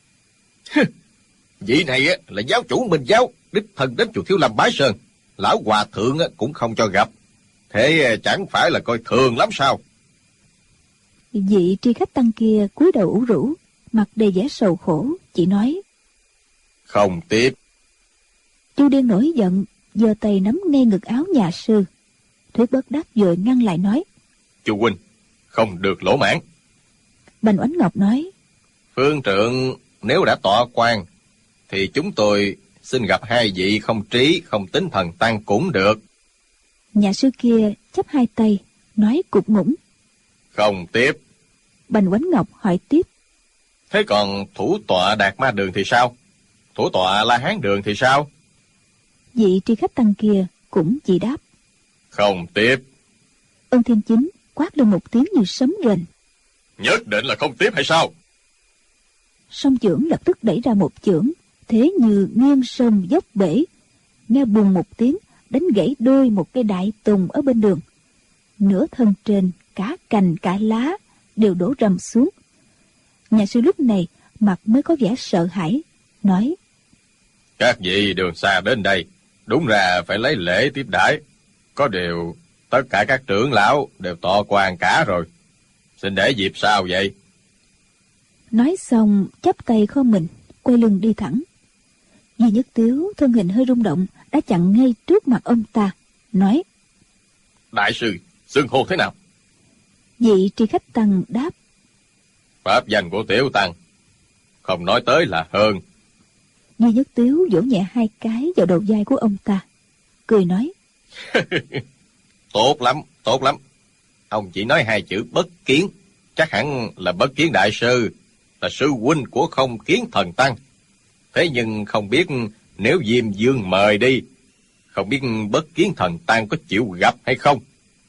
Vị này là giáo chủ Minh giáo, đích thân đến chùa Thiếu Lâm bái sơn, lão hòa thượng cũng không cho gặp, thế chẳng phải là coi thường lắm sao? Vị tri khách tăng kia cúi đầu ủ rũ, mặt đầy vẻ sầu khổ, chỉ nói: Không tiếp. Chu Điên nổi giận, giơ tay nắm ngay ngực áo nhà sư. Thuyết Bất Đắc vội ngăn lại nói: Chu huynh, không được lỗ mãn. Bành Oánh Ngọc nói: Phương trượng nếu đã tọa quan thì chúng tôi xin gặp hai vị không trí không tín thần tăng cũng được. Nhà sư kia chắp hai tay, nói cục ngủng: Không tiếp. Bành Oánh Ngọc hỏi tiếp: Thế còn thủ tọa Đạt Ma Đường thì sao? Thủ tọa La Hán Đường thì sao? Vị tri khách tăng kia cũng chỉ đáp: Không tiếp. Ân Thiên Chính quát lên một tiếng như sấm rền: Nhất định là không tiếp hay sao? Song chưởng lập tức đẩy ra một chưởng, thế như nghiêng sông dốc bể, nghe bùng một tiếng, đánh gãy đôi một cây đại tùng ở bên đường. Nửa thân trên, cả cành cả lá đều đổ rầm xuống. Nhà sư lúc này mặt mới có vẻ sợ hãi, nói: Các vị đường xa đến đây, đúng ra phải lấy lễ tiếp đãi. Có điều tất cả các trưởng lão đều tọa quan cả rồi, xin để dịp sau vậy? Nói xong chắp tay khom mình, quay lưng đi thẳng. Duy Nhất Tiếu thân hình hơi rung động, đã chặn ngay trước mặt ông ta, nói: Đại sư, xưng hô thế nào? Vị tri khách tăng đáp: Pháp danh của tiểu tăng, không nói tới là hơn. Duy Nhất Tiếu vỗ nhẹ hai cái vào đầu vai của ông ta, cười nói: Tốt lắm, tốt lắm. Ông chỉ nói hai chữ bất kiến, chắc hẳn là bất kiến đại sư, là sư huynh của không kiến thần tăng. Thế nhưng không biết nếu Diêm Dương mời đi, không biết bất kiến thần tăng có chịu gặp hay không?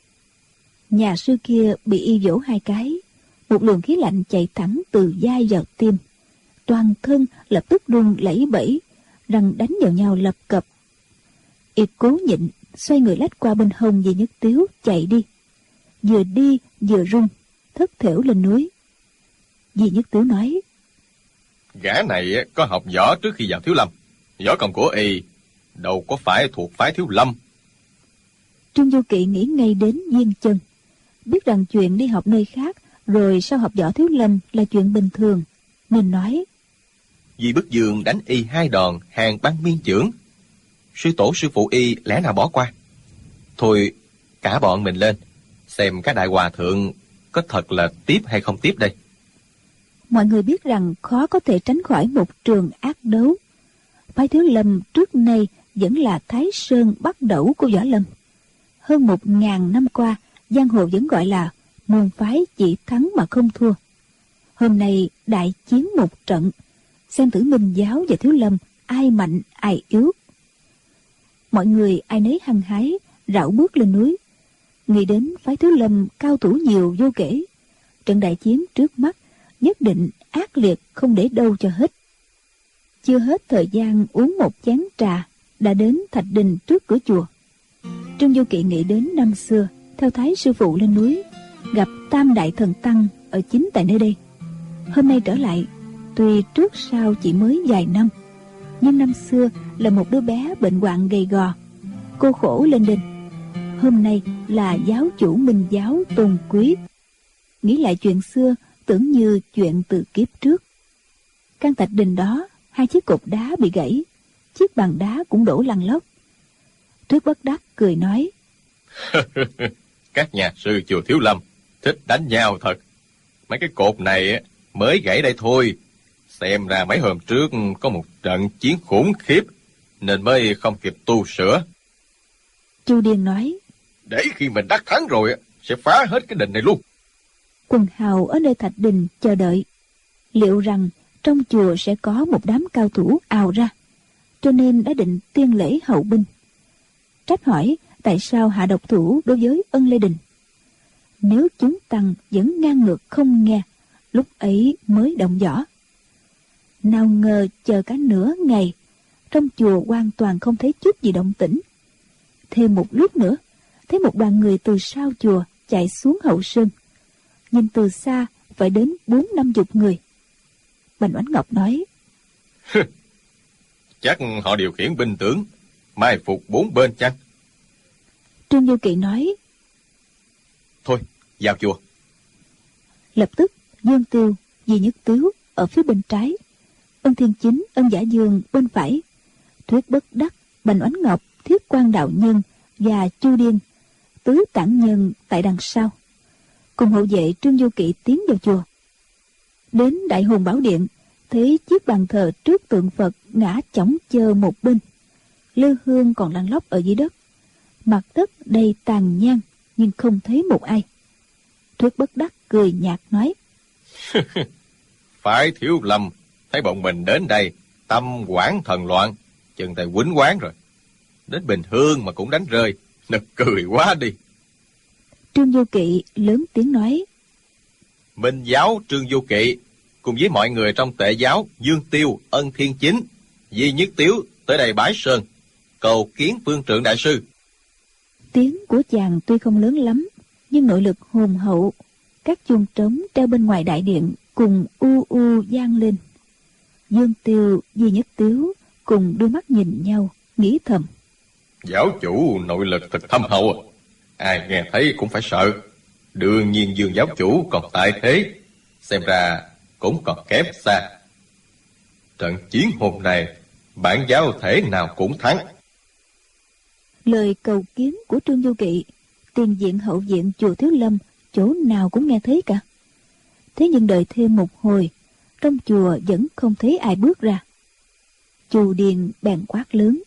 Nhà sư kia bị y vỗ hai cái, một luồng khí lạnh chạy thẳng từ vai vào tim, toàn thân lập tức run lẩy bẩy, răng đánh vào nhau lập cập. Y cố nhịn, xoay người lách qua bên hông Duy Nhất Tiếu chạy đi, vừa đi vừa run, thất thểu lên núi. Duy Nhất Tiếu nói: Gã này có học võ trước khi vào Thiếu Lâm, võ công của y đâu có phải thuộc phái Thiếu Lâm. Trung Du Kỵ nghĩ ngay đến Diên Chân, biết rằng chuyện đi học nơi khác rồi sau học võ Thiếu Lâm là chuyện bình thường, nên nói: Vì Bức Dương đánh y 2 đòn hàng băng miên chưởng, sư tổ sư phụ y lẽ nào bỏ qua? Thôi cả bọn mình lên, xem các đại hòa thượng có thật là tiếp hay không tiếp đây. Mọi người biết rằng khó có thể tránh khỏi một trường ác đấu. Phái Thiếu Lâm trước nay vẫn là Thái Sơn bắt đẩu của võ lâm. Hơn 1000 năm qua, giang hồ vẫn gọi là môn phái chỉ thắng mà không thua. Hôm nay đại chiến một trận, xem thử Minh giáo và Thiếu Lâm ai mạnh ai yếu. Mọi người ai nấy hăng hái rảo bước lên núi. nghĩ đến phái Thiếu Lâm cao thủ nhiều vô kể. Trận đại chiến trước mắt nhất định ác liệt không để đâu cho hết. Chưa hết thời gian uống một chén trà, đã đến thạch đình trước cửa chùa. Trương Du Kỵ nghĩ đến năm xưa theo Thái sư phụ lên núi, gặp Tam Đại Thần Tăng ở chính tại nơi đây. Hôm nay trở lại, tuy trước sau chỉ mới vài năm, nhưng năm xưa là một đứa bé bệnh hoạn gầy gò, cô khổ lên đền. Hôm nay là giáo chủ Minh giáo tôn quý. Nghĩ lại chuyện xưa, tưởng như chuyện từ kiếp trước. Căn thạch đình đó, 2 chiếc cột đá bị gãy, chiếc bàn đá cũng đổ lăn lóc. Thuyết Bất Đắc cười nói: Các nhà sư chùa Thiếu Lâm thích đánh nhau thật. Mấy cái cột này mới gãy đây thôi. Xem ra mấy hôm trước có một trận chiến khủng khiếp, nên mới không kịp tu sửa. Chu Điền nói: Để khi mình đắc thắng rồi, sẽ phá hết cái đình này luôn. Quần hào ở nơi thạch đình chờ đợi, liệu rằng trong chùa sẽ có một đám cao thủ ào ra, cho nên đã định tiên lễ hậu binh. Trách hỏi tại sao hạ độc thủ đối với Ân Lê Đình. Nếu chúng tăng vẫn ngang ngược không nghe, lúc ấy mới động võ. Nào ngờ chờ cả nửa ngày, trong chùa hoàn toàn không thấy chút gì động tĩnh. Thêm một lúc nữa, thấy một đoàn người từ sau chùa chạy xuống hậu sơn. Nhìn từ xa phải đến 40-50 người. Bành Oánh Ngọc nói: Chắc họ điều khiển binh tướng, mai phục 4 bên chăng? Trương Du Kỵ nói: Thôi, vào chùa. Lập tức Dương Tiêu, Di Nhất Tiếu ở phía bên trái, Ân Thiên Chính, Ân Giả Dương bên phải, Thuyết Bất Đắc, Bành Oánh Ngọc, Thiết Quan Đạo Nhân và Chu Điên, Tứ Tản Nhân tại đằng sau, cùng hậu vệ Trương Du Kỵ tiến vào chùa. Đến Đại Hùng Bảo Điện, thấy chiếc bàn thờ trước tượng Phật ngã chỏng chơ một bên, lư hương còn lăn lóc ở dưới đất, mặt đất đầy tàn nhang nhưng không thấy một ai. Thuyết Bất Đắc cười nhạt nói: Phải Thiếu Lâm thấy bọn mình đến đây, tâm hoảng thần loạn, chân tay quýnh quán rồi. Đến bình hương mà cũng đánh rơi, nực cười quá đi. Trương Du Kỵ lớn tiếng nói: Minh giáo Trương Du Kỵ cùng với mọi người trong Tệ giáo Dương Tiêu, Ân Thiên Chính, Di Nhất Tiếu tới đây bái sơn, cầu kiến Phương Trượng đại sư. Tiếng của chàng tuy không lớn lắm, nhưng nội lực hùng hậu. Các chuông trống treo bên ngoài đại điện cùng u u vang lên. Dương Tiêu, Di Nhất Tiếu cùng đưa mắt nhìn nhau, nghĩ thầm: Giáo chủ nội lực thật thâm hậu, ai nghe thấy cũng phải sợ. Đương nhiên Dương giáo chủ còn tại thế, xem ra cũng còn kém xa. Trận chiến hôm nay, bản giáo thể nào cũng thắng. Lời cầu kiến của Trương Du Kỵ, tiền diện hậu viện chùa Thiếu Lâm chỗ nào cũng nghe thấy cả. Thế nhưng đợi thêm một hồi, trong chùa vẫn không thấy ai bước ra. Chu Điền bèn quát lớn: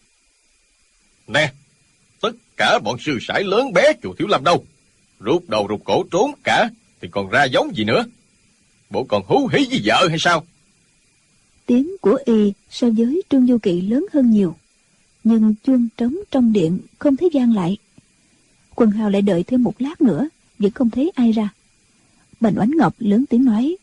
Nè, tất cả bọn sư sãi lớn bé chùa Thiếu Lâm đâu? Rút đầu rụt cổ trốn cả, thì còn ra giống gì nữa? Bộ còn hú hí với vợ hay sao? Tiếng của y so với Trương Du Kỵ lớn hơn nhiều, nhưng chuông trống trong điện không thấy vang lại. Quần hào lại đợi thêm một lát nữa, vẫn không thấy ai ra. Bành Oánh Ngọc lớn tiếng nói: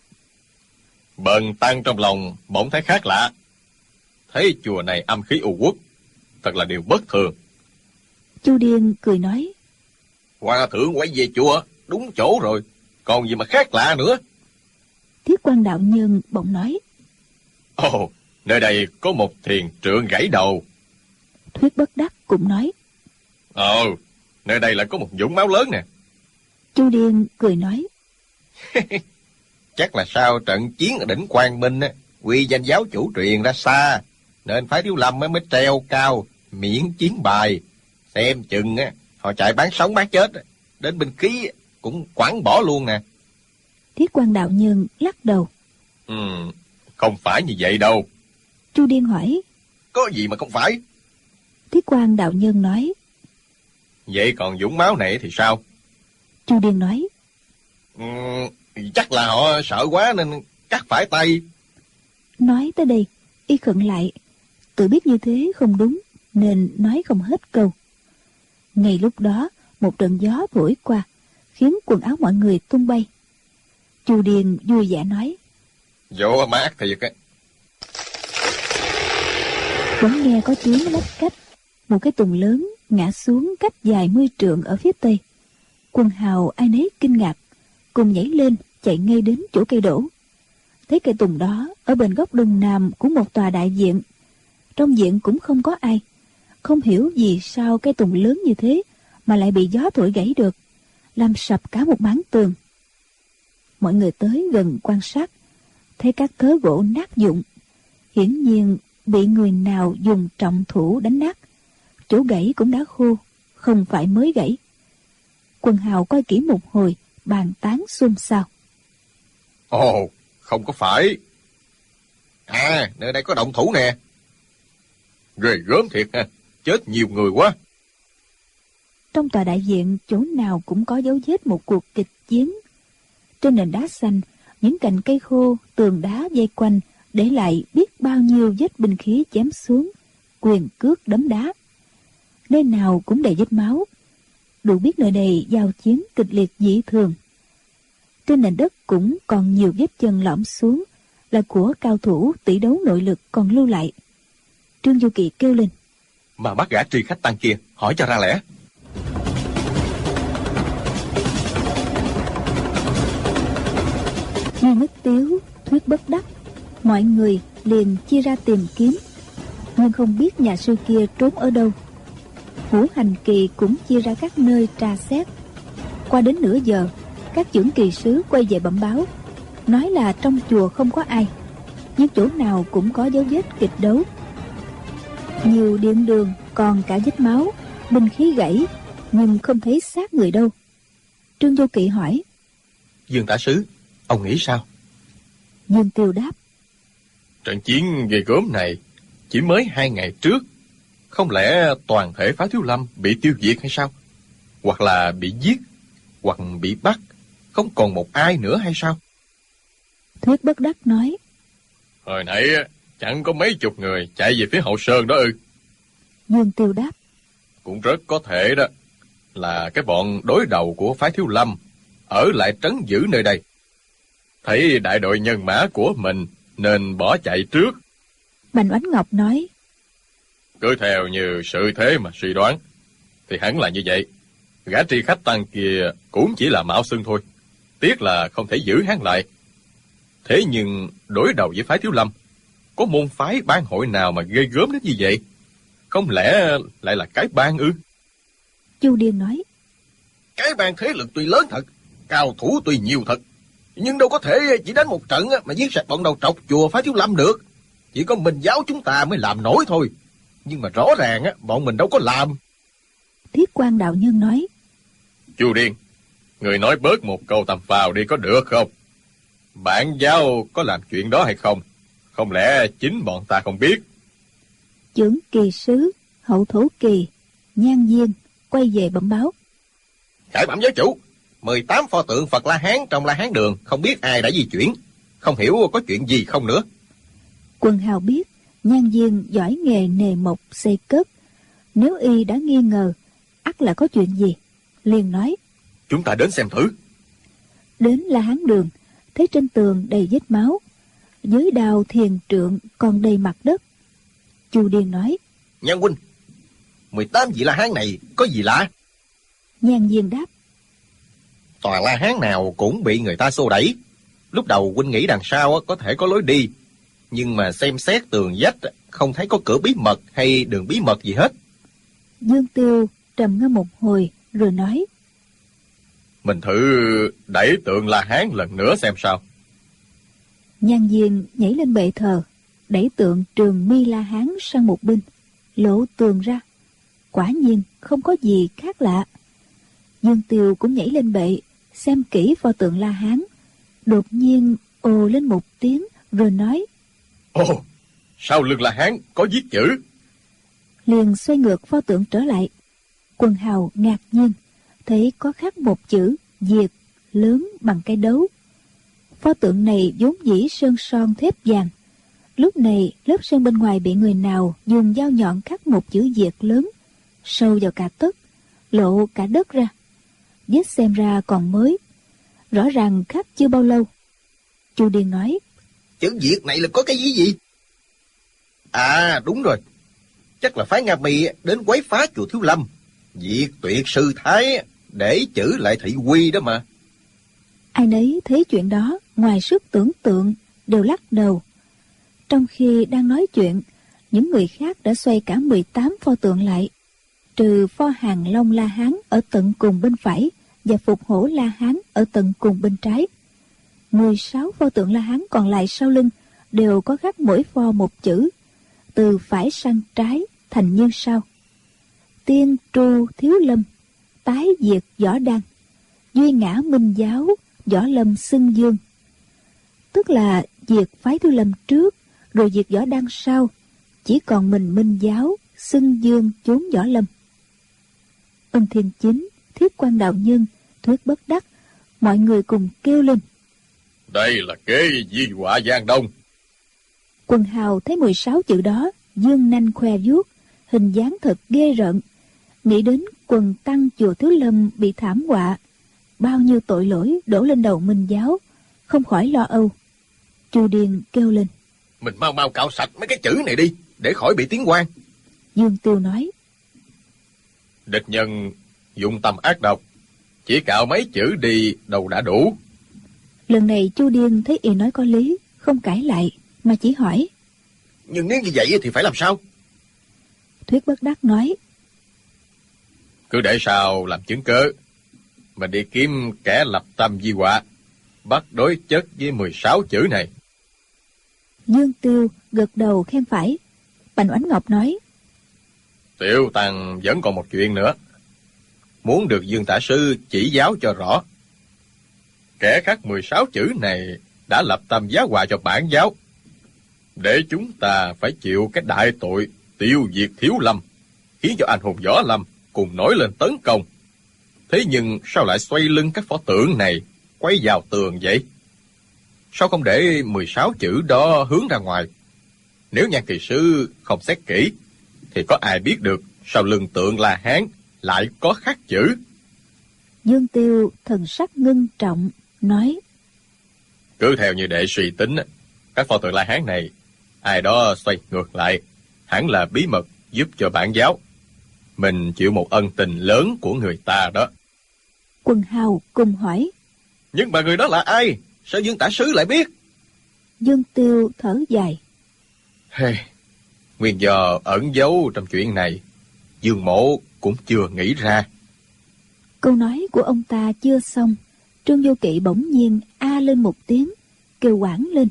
Bần tăng trong lòng bỗng thấy khác lạ. Thấy chùa này âm khí u uất, thật là điều bất thường. Chu Điên cười nói: Hòa thượng quay về chùa đúng chỗ rồi, còn gì mà khác lạ nữa. Thiết Quan Đạo Nhân bỗng nói: Ồ, nơi đây có một thiền trượng gãy đầu. Thuyết Bất Đắc cũng nói: Nơi đây lại có một vũng máu lớn nè. Chu Điên cười nói: Chắc là sau trận chiến ở đỉnh Quang Minh uy danh giáo chủ truyền ra xa, nên phái Thiếu Lâm mới treo cao miễn chiến bài. Xem chừng họ chạy bán sống bán chết, đến binh khí cũng quẳng bỏ luôn nè. Thiết Quan Đạo Nhân lắc đầu: Không phải như vậy đâu. Chu Điên hỏi: Có gì mà không phải? Thiết Quan Đạo Nhân nói: Vậy còn vũng máu này thì sao? Chu Điên nói: Chắc là họ sợ quá nên cắt phải tay. Nói tới đây, y khựng lại, tự biết như thế không đúng, nên nói không hết câu. Ngay lúc đó, một trận gió thổi qua, khiến quần áo mọi người tung bay. Chu Điền vui vẻ nói: Gió mát thiệt á. Bỗng nghe có tiếng lách cách, một cái tùng lớn ngã xuống cách vài mươi trượng ở phía tây. Quần hào ai nấy kinh ngạc, cùng nhảy lên chạy ngay đến chỗ cây đổ. Thấy cây tùng đó ở bên góc đông nam của một tòa đại viện. Trong viện cũng không có ai, không hiểu vì sao cây tùng lớn như thế mà lại bị gió thổi gãy được, làm sập cả một mảng tường. Mọi người tới gần quan sát, thấy các thớ gỗ nát vụn, hiển nhiên bị người nào dùng trọng thủ đánh nát. Chỗ gãy cũng đã khô, không phải mới gãy. Quần hào coi kỹ một hồi, bàn tán xôn xao. Ồ, không có phải. À, nơi đây có động thủ nè. Ghê gớm thiệt ha, chết nhiều người quá. Trong tòa đại viện, chỗ nào cũng có dấu vết một cuộc kịch chiến. Trên nền đá xanh, những cành cây khô, tường đá vây quanh để lại biết bao nhiêu vết binh khí chém xuống, quyền cước đấm đá. Nơi nào cũng đầy vết máu, đủ biết nơi đây giao chiến kịch liệt dị thường. Trên nền đất cũng còn nhiều vết chân lõm xuống, là của cao thủ tỷ đấu nội lực còn lưu lại. Trương Du Kỳ kêu lên: Mà bắt gã tri khách tăng kia, hỏi cho ra lẽ. Nghe Mất Tiếu thuyết bất đắc, mọi người liền chia ra tìm kiếm, nhưng không biết nhà sư kia trốn ở đâu. Hữu Hành Kỳ cũng chia ra các nơi tra xét. Qua đến nửa giờ, các chưởng kỳ sứ quay về bẩm báo, nói là trong chùa không có ai, nhưng chỗ nào cũng có dấu vết kịch đấu. Nhiều điện đường còn cả vết máu, binh khí gãy, nhưng không thấy xác người đâu. Trương Du Kỵ hỏi: Dương tả sứ, ông nghĩ sao? Dương Tiêu đáp: Trận chiến ghê gớm này chỉ mới 2 ngày trước, không lẽ toàn thể phái Thiếu Lâm bị tiêu diệt hay sao? Hoặc là bị giết, hoặc bị bắt, không còn một ai nữa hay sao? Thuyết bất đắc nói: Hồi nãy chẳng có mấy chục người chạy về phía hậu sơn đó ư? Dương Tiêu đáp: Cũng rất có thể đó là cái bọn đối đầu của phái Thiếu Lâm ở lại trấn giữ nơi đây, thấy đại đội nhân mã của mình nên bỏ chạy trước. Bành Oánh Ngọc nói: Cứ theo như sự thế mà suy đoán thì hẳn là như vậy. Gã tri khách tăng kia cũng chỉ là mạo xưng thôi, tiếc là không thể giữ hắn lại. Thế nhưng đối đầu với phái Thiếu Lâm, có môn phái ban hội nào mà ghê gớm đến như vậy? Không lẽ lại là cái bang ư? Chu Điền nói: Cái bang thế lực tuy lớn thật, cao thủ tuy nhiều thật, nhưng đâu có thể chỉ đánh một trận mà giết sạch bọn đầu trọc chùa phái Thiếu Lâm được. Chỉ có Minh giáo chúng ta mới làm nổi thôi. Nhưng mà rõ ràng bọn mình đâu có làm. Thiết Quan đạo nhân nói: Chu Điền, người nói bớt một câu tầm phào đi có được không? Bản giáo có làm chuyện đó hay không? Không lẽ chính bọn ta không biết? Chưởng kỳ sứ, hậu thổ kỳ, Nhan Viên quay về bẩm báo: Khải bẩm giáo chủ, 18 pho tượng Phật La Hán trong La Hán đường không biết ai đã di chuyển, không hiểu có chuyện gì không nữa. Quần hào biết Nhan Viên giỏi nghề nề mộc xây cất, nếu y đã nghi ngờ ắt là có chuyện gì, liền nói: Chúng ta đến xem thử. Đến La Hán đường, thấy trên tường đầy vết máu, dưới đào thiền trượng còn đầy mặt đất. Chu Điền nói: Nhan huynh, 18 vị La Hán này có gì lạ? Nhan Viên đáp: Tòa La Hán nào cũng bị người ta xô đẩy. Lúc đầu huynh nghĩ đằng sau có thể có lối đi, nhưng mà xem xét tường vách không thấy có cửa bí mật hay đường bí mật gì hết. Dương Tiêu trầm ngâm một hồi rồi nói: Mình thử đẩy tượng La Hán lần nữa xem sao. Nhan Viên nhảy lên bệ thờ, đẩy tượng Trường Mi La Hán sang một bên, lộ tường ra. Quả nhiên không có gì khác lạ. Dương Tiêu cũng nhảy lên bệ, xem kỹ pho tượng La Hán, đột nhiên ồ lên một tiếng rồi nói: Ồ, sau lưng La Hán có viết chữ. Liền xoay ngược pho tượng trở lại. Quần hào ngạc nhiên thấy có khắc một chữ Diệt lớn bằng cây đấu. Pho tượng này vốn dĩ sơn son thép vàng, lúc này lớp sơn bên ngoài bị người nào dùng dao nhọn khắc một chữ Diệt lớn sâu vào cả tấc, lộ cả đất ra. Vết xem ra còn mới, rõ ràng khắc chưa bao lâu. Chu Điền nói: Chữ Việt này là có cái gì? À đúng rồi, chắc là phái Nga Mi đến quấy phá chùa Thiếu Lâm, diệt tuyệt sư thái để chữ lại thị quy đó mà. Ai nấy thấy chuyện đó ngoài sức tưởng tượng đều lắc đầu. Trong khi đang nói chuyện, những người khác đã xoay cả 18 pho tượng lại, trừ pho Hàng Long La Hán ở tận cùng bên phải và Phục Hổ La Hán ở tận cùng bên trái. 16 pho tượng La Hán còn lại sau lưng đều có khắc mỗi pho một chữ, từ phải sang trái thành như sau: Tiên tru Thiếu Lâm, tái diệt Võ Đăng, duy ngã Minh Giáo, Võ Lâm xưng dương. Tức là diệt phái Thiếu Lâm trước, rồi diệt Võ Đăng sau, chỉ còn mình Minh Giáo, xưng dương chốn Võ Lâm. Ân Thiên Chính, Thiết Quan Đạo Nhân, Thuyết Bất Đắc, mọi người cùng kêu lên: Đây là kế di họa Giang Đông. Quần hào thấy 16 chữ đó, dương nanh khoe vuốt, hình dáng thật ghê rợn. Nghĩ đến quần tăng chùa Thiếu Lâm bị thảm họa, bao nhiêu tội lỗi đổ lên đầu Minh Giáo, không khỏi lo âu. Chu Điền kêu lên: Mình mau mau cạo sạch mấy cái chữ này đi, để khỏi bị tiếng oan. Dương Tiêu nói: Địch nhân dụng tâm ác độc, chỉ cạo mấy chữ đi đâu đã đủ. Lần này Chu Điền thấy y nói có lý, không cãi lại, mà chỉ hỏi: Nhưng nếu như vậy thì phải làm sao? Thuyết Bất Đắc nói: Cứ để sao làm chứng cớ. Mình đi kiếm kẻ lập tâm di họa, bắt đối chất với 16 chữ này. Dương Tiêu gật đầu khen phải. Bành Oánh Ngọc nói: Tiểu Tăng vẫn còn một chuyện nữa, muốn được Dương Tả Sư chỉ giáo cho rõ. Kẻ khắc 16 chữ này đã lập tâm giá họa cho bản giáo, để chúng ta phải chịu cái đại tội tiêu diệt Thiếu Lâm, khiến cho anh hùng Võ Lâm cùng nổi lên tấn công. Thế nhưng sao lại xoay lưng các pho tượng này quay vào tường vậy? Sao không để 16 chữ đó hướng ra ngoài? Nếu Nhan Kỳ Sư không xét kỹ, thì có ai biết được sau lưng tượng La Hán lại có khắc chữ? Dương Tiêu thần sắc ngưng trọng, nói: Cứ theo như đệ suy tính, các pho tượng La Hán này, ai đó xoay ngược lại, hẳn là bí mật giúp cho bản giáo. Mình chịu một ân tình lớn của người ta đó. Quần hào cùng hỏi: Nhưng mà người đó là ai? Sao Dương Tả Sứ lại biết? Dương Tiêu thở dài: Hey, nguyên do ẩn giấu trong chuyện này, Dương Mỗ cũng chưa nghĩ ra. Câu nói của ông ta chưa xong, Trương Vô Kỵ bỗng nhiên a lên một tiếng, kêu quảng lên: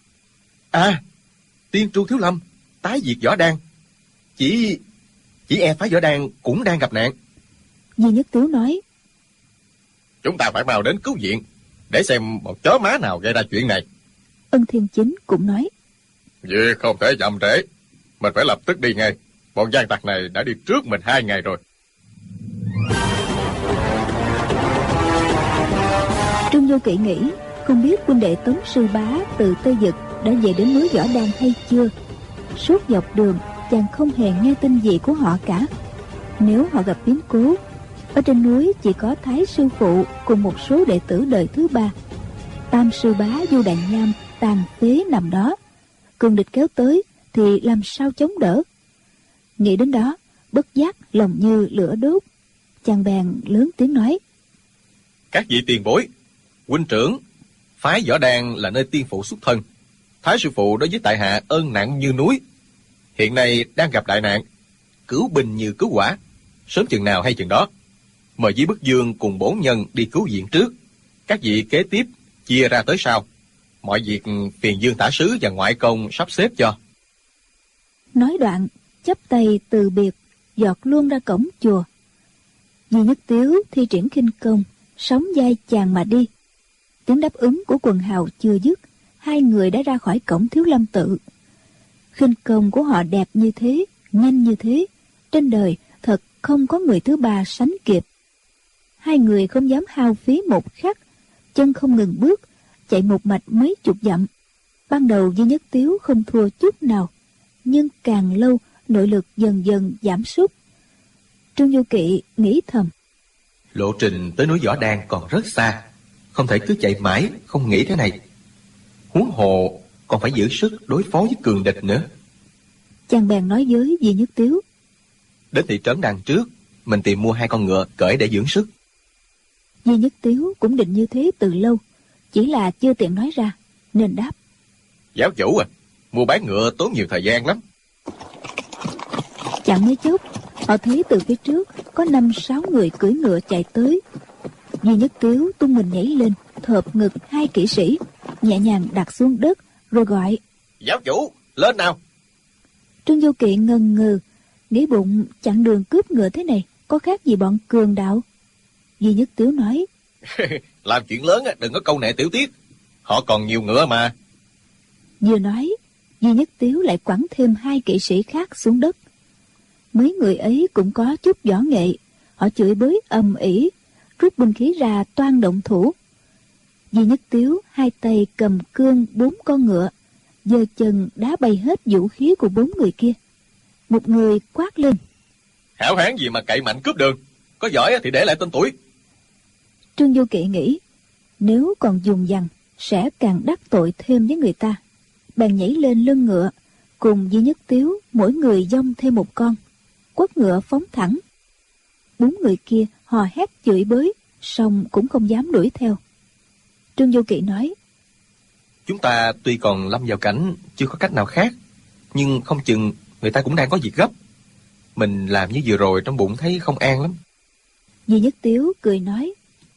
À, Tiên tru Thiếu Lâm, tái diệt Võ Đăng. Chỉ e phái Võ Đăng cũng đang gặp nạn. Di Nhất Tiếu nói: Chúng ta phải mau đến cứu viện, để xem bọn chó má nào gây ra chuyện này. Ân Thiên Chính cũng nói: Việc không thể chậm trễ, mình phải lập tức đi ngay. Bọn gian tặc này đã đi trước mình 2 ngày rồi. Trương Vô Kỵ nghĩ không biết huynh đệ Tống Sư Bá từ Tây Dực đã về đến núi Võ Đăng hay chưa. Suốt dọc đường chàng không hề nghe tin gì của họ cả. Nếu họ gặp biến cố, ở trên núi chỉ có Thái sư phụ cùng một số đệ tử đời thứ 3. Tam sư bá Du Đại Nham tàn phế nằm đó, cường địch kéo tới thì làm sao chống đỡ. Nghĩ đến đó, bất giác lòng như lửa đốt. Chàng bèn lớn tiếng nói: Các vị tiền bối, huynh trưởng, phái Võ Đăng là nơi tiên phụ xuất thân. Thái sư phụ đối với tại hạ ơn nặng như núi. Hiện nay đang gặp đại nạn, cứu binh như cứu quả, sớm chừng nào hay chừng đó. Mời Di Bức Dương cùng bổn nhân đi cứu viện trước, các vị kế tiếp chia ra tới sau. Mọi việc phiền Dương Tả Sứ và ngoại công sắp xếp cho. Nói đoạn, chắp tay từ biệt, giọt luôn ra cổng chùa. Di Nhất Tiếu thi triển khinh công, sóng vai chàng mà đi. Tiếng đáp ứng của quần hào chưa dứt, hai người đã ra khỏi cổng Thiếu Lâm tự. Khinh công của họ đẹp như thế, nhanh như thế, trên đời thật không có người thứ ba sánh kịp. Hai người không dám hao phí một khắc, chân không ngừng bước, chạy một mạch mấy chục dặm. Ban đầu Di Nhất Tiếu không thua chút nào, nhưng càng lâu nội lực dần dần giảm sút. Trương Du Kỵ nghĩ thầm. Lộ trình tới núi Võ Đan còn rất xa, không thể cứ chạy mãi không nghĩ thế này. Huống hồ còn phải giữ sức đối phó với cường địch nữa. Chàng bèn nói với Di Nhất Tiếu. Đến thị trấn đằng trước, mình tìm mua 2 con ngựa cởi để dưỡng sức. Di Nhất Tiếu cũng định như thế từ lâu, chỉ là chưa tiện nói ra, nên đáp. Giáo chủ à, mua bán ngựa tốn nhiều thời gian lắm. Chẳng mấy chốc, họ thấy từ phía trước có 5-6 người cưỡi ngựa chạy tới. Di Nhất Tiếu tung mình nhảy lên, thộp ngực 2 kỵ sĩ, nhẹ nhàng đặt xuống đất, rồi gọi. Giáo chủ, lên nào. Trương Du Kỵ ngần ngừ, nghĩ bụng chặn đường cướp ngựa thế này có khác gì bọn cường đạo. Di Nhất Tiếu nói. Làm chuyện lớn đừng có câu nệ tiểu tiết. Họ còn nhiều ngựa mà. Vừa nói, Di Nhất Tiếu lại quẳng thêm 2 kỵ sĩ khác xuống đất. Mấy người ấy cũng có chút võ nghệ, họ chửi bới ầm ĩ, rút binh khí ra toan động thủ. Di Nhất Tiếu 2 tay cầm cương 4 con ngựa, giơ chân đá bay hết vũ khí của 4 người kia. Một người quát lên. Hảo hán gì mà cậy mạnh cướp đường, có giỏi thì để lại tên tuổi. Trương Du Kỵ nghĩ, nếu còn dùng dằng sẽ càng đắc tội thêm với người ta. Bèn nhảy lên lưng ngựa, cùng Di Nhất Tiếu mỗi người dông thêm một con, quất ngựa phóng thẳng. 4 người kia hò hét chửi bới, song cũng không dám đuổi theo. Trương Du Kỵ nói. Chúng ta tuy còn lâm vào cảnh chưa có cách nào khác, nhưng không chừng người ta cũng đang có việc gấp. Mình làm như vừa rồi trong bụng thấy không an lắm. Di Nhất Tiếu cười nói.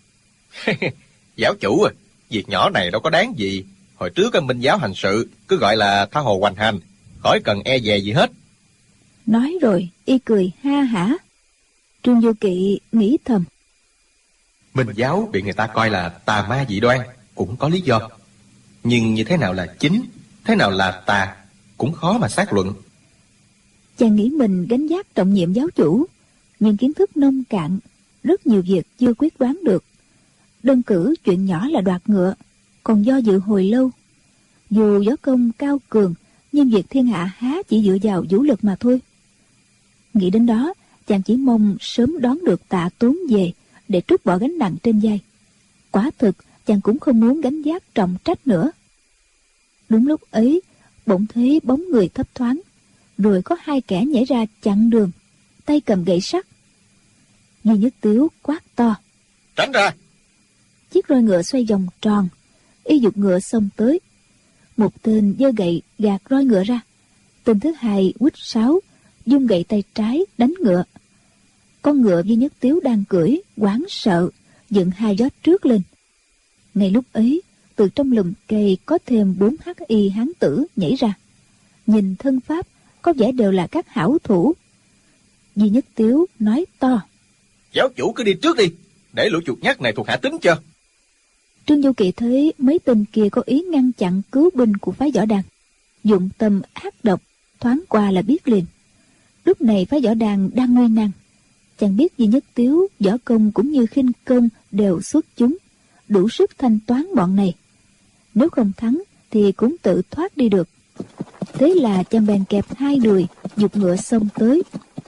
Giáo chủ à, việc nhỏ này đâu có đáng gì. Hồi trước Minh giáo hành sự cứ gọi là tha hồ hoành hành, khỏi cần e dè gì hết. Nói rồi y cười ha hả. Trương Du Kỵ nghĩ thầm. Minh giáo bị người ta coi là tà ma dị đoan cũng có lý do, nhưng như thế nào là chính, thế nào là tà cũng khó mà xác luận. Chàng nghĩ mình gánh vác trọng nhiệm giáo chủ, nhưng kiến thức nông cạn, rất nhiều việc chưa quyết đoán được. Đơn cử chuyện nhỏ là đoạt ngựa, còn do dự hồi lâu. Dù võ công cao cường, nhưng việc thiên hạ há chỉ dựa vào vũ lực mà thôi. Nghĩ đến đó, chàng chỉ mong sớm đón được Tạ Tốn về để trút bỏ gánh nặng trên vai. Quả thực, chàng cũng không muốn gánh vác trọng trách nữa. Đúng lúc ấy, bỗng thấy bóng người thấp thoáng, rồi có 2 kẻ nhảy ra chặn đường, tay cầm gậy sắt. Di Nhất Tiếu quát to. Tránh ra. Chiếc roi ngựa xoay vòng tròn, y giục ngựa xông tới. Một tên giơ gậy gạt roi ngựa ra, tên thứ hai quýt sáo, dung gậy tay trái đánh ngựa. Con ngựa Di Nhất Tiếu đang cưỡi hoảng sợ, dựng 2 gió trước lên. Ngay lúc ấy, từ trong lùm cây có thêm 4 hắc y hán tử nhảy ra. Nhìn thân pháp có vẻ đều là các hảo thủ. Di Nhất Tiếu nói to. Giáo chủ cứ đi trước đi, để lũ chuột nhắt này thuộc hạ tính cho. Trương Du Kỵ thấy mấy tên kia có ý ngăn chặn cứu binh của phái Võ Đàn, dụng tâm ác độc, thoáng qua là biết liền. Lúc này phái Võ Đàn đang nguy nan, chàng biết Di Nhất Tiếu võ công cũng như khinh công đều xuất chúng, đủ sức thanh toán bọn này. Nếu không thắng thì cũng tự thoát đi được. Thế là chàng bèn kẹp 2 đùi, giục ngựa xông tới.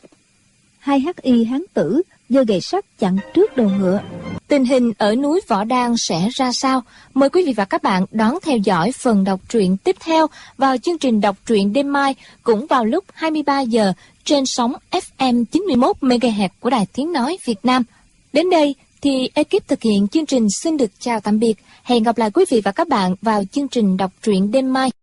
2 hắc y hán tử giơ gậy sắt chặn trước đầu ngựa. Tình hình ở núi Võ Đan sẽ ra sao? Mời quý vị và các bạn đón theo dõi phần đọc truyện tiếp theo vào chương trình đọc truyện đêm mai, cũng vào lúc 23 giờ trên sóng FM 91 MHz của Đài Tiếng nói Việt Nam. Đến đây thì ekip thực hiện chương trình xin được chào tạm biệt. Hẹn gặp lại quý vị và các bạn vào chương trình đọc truyện đêm mai.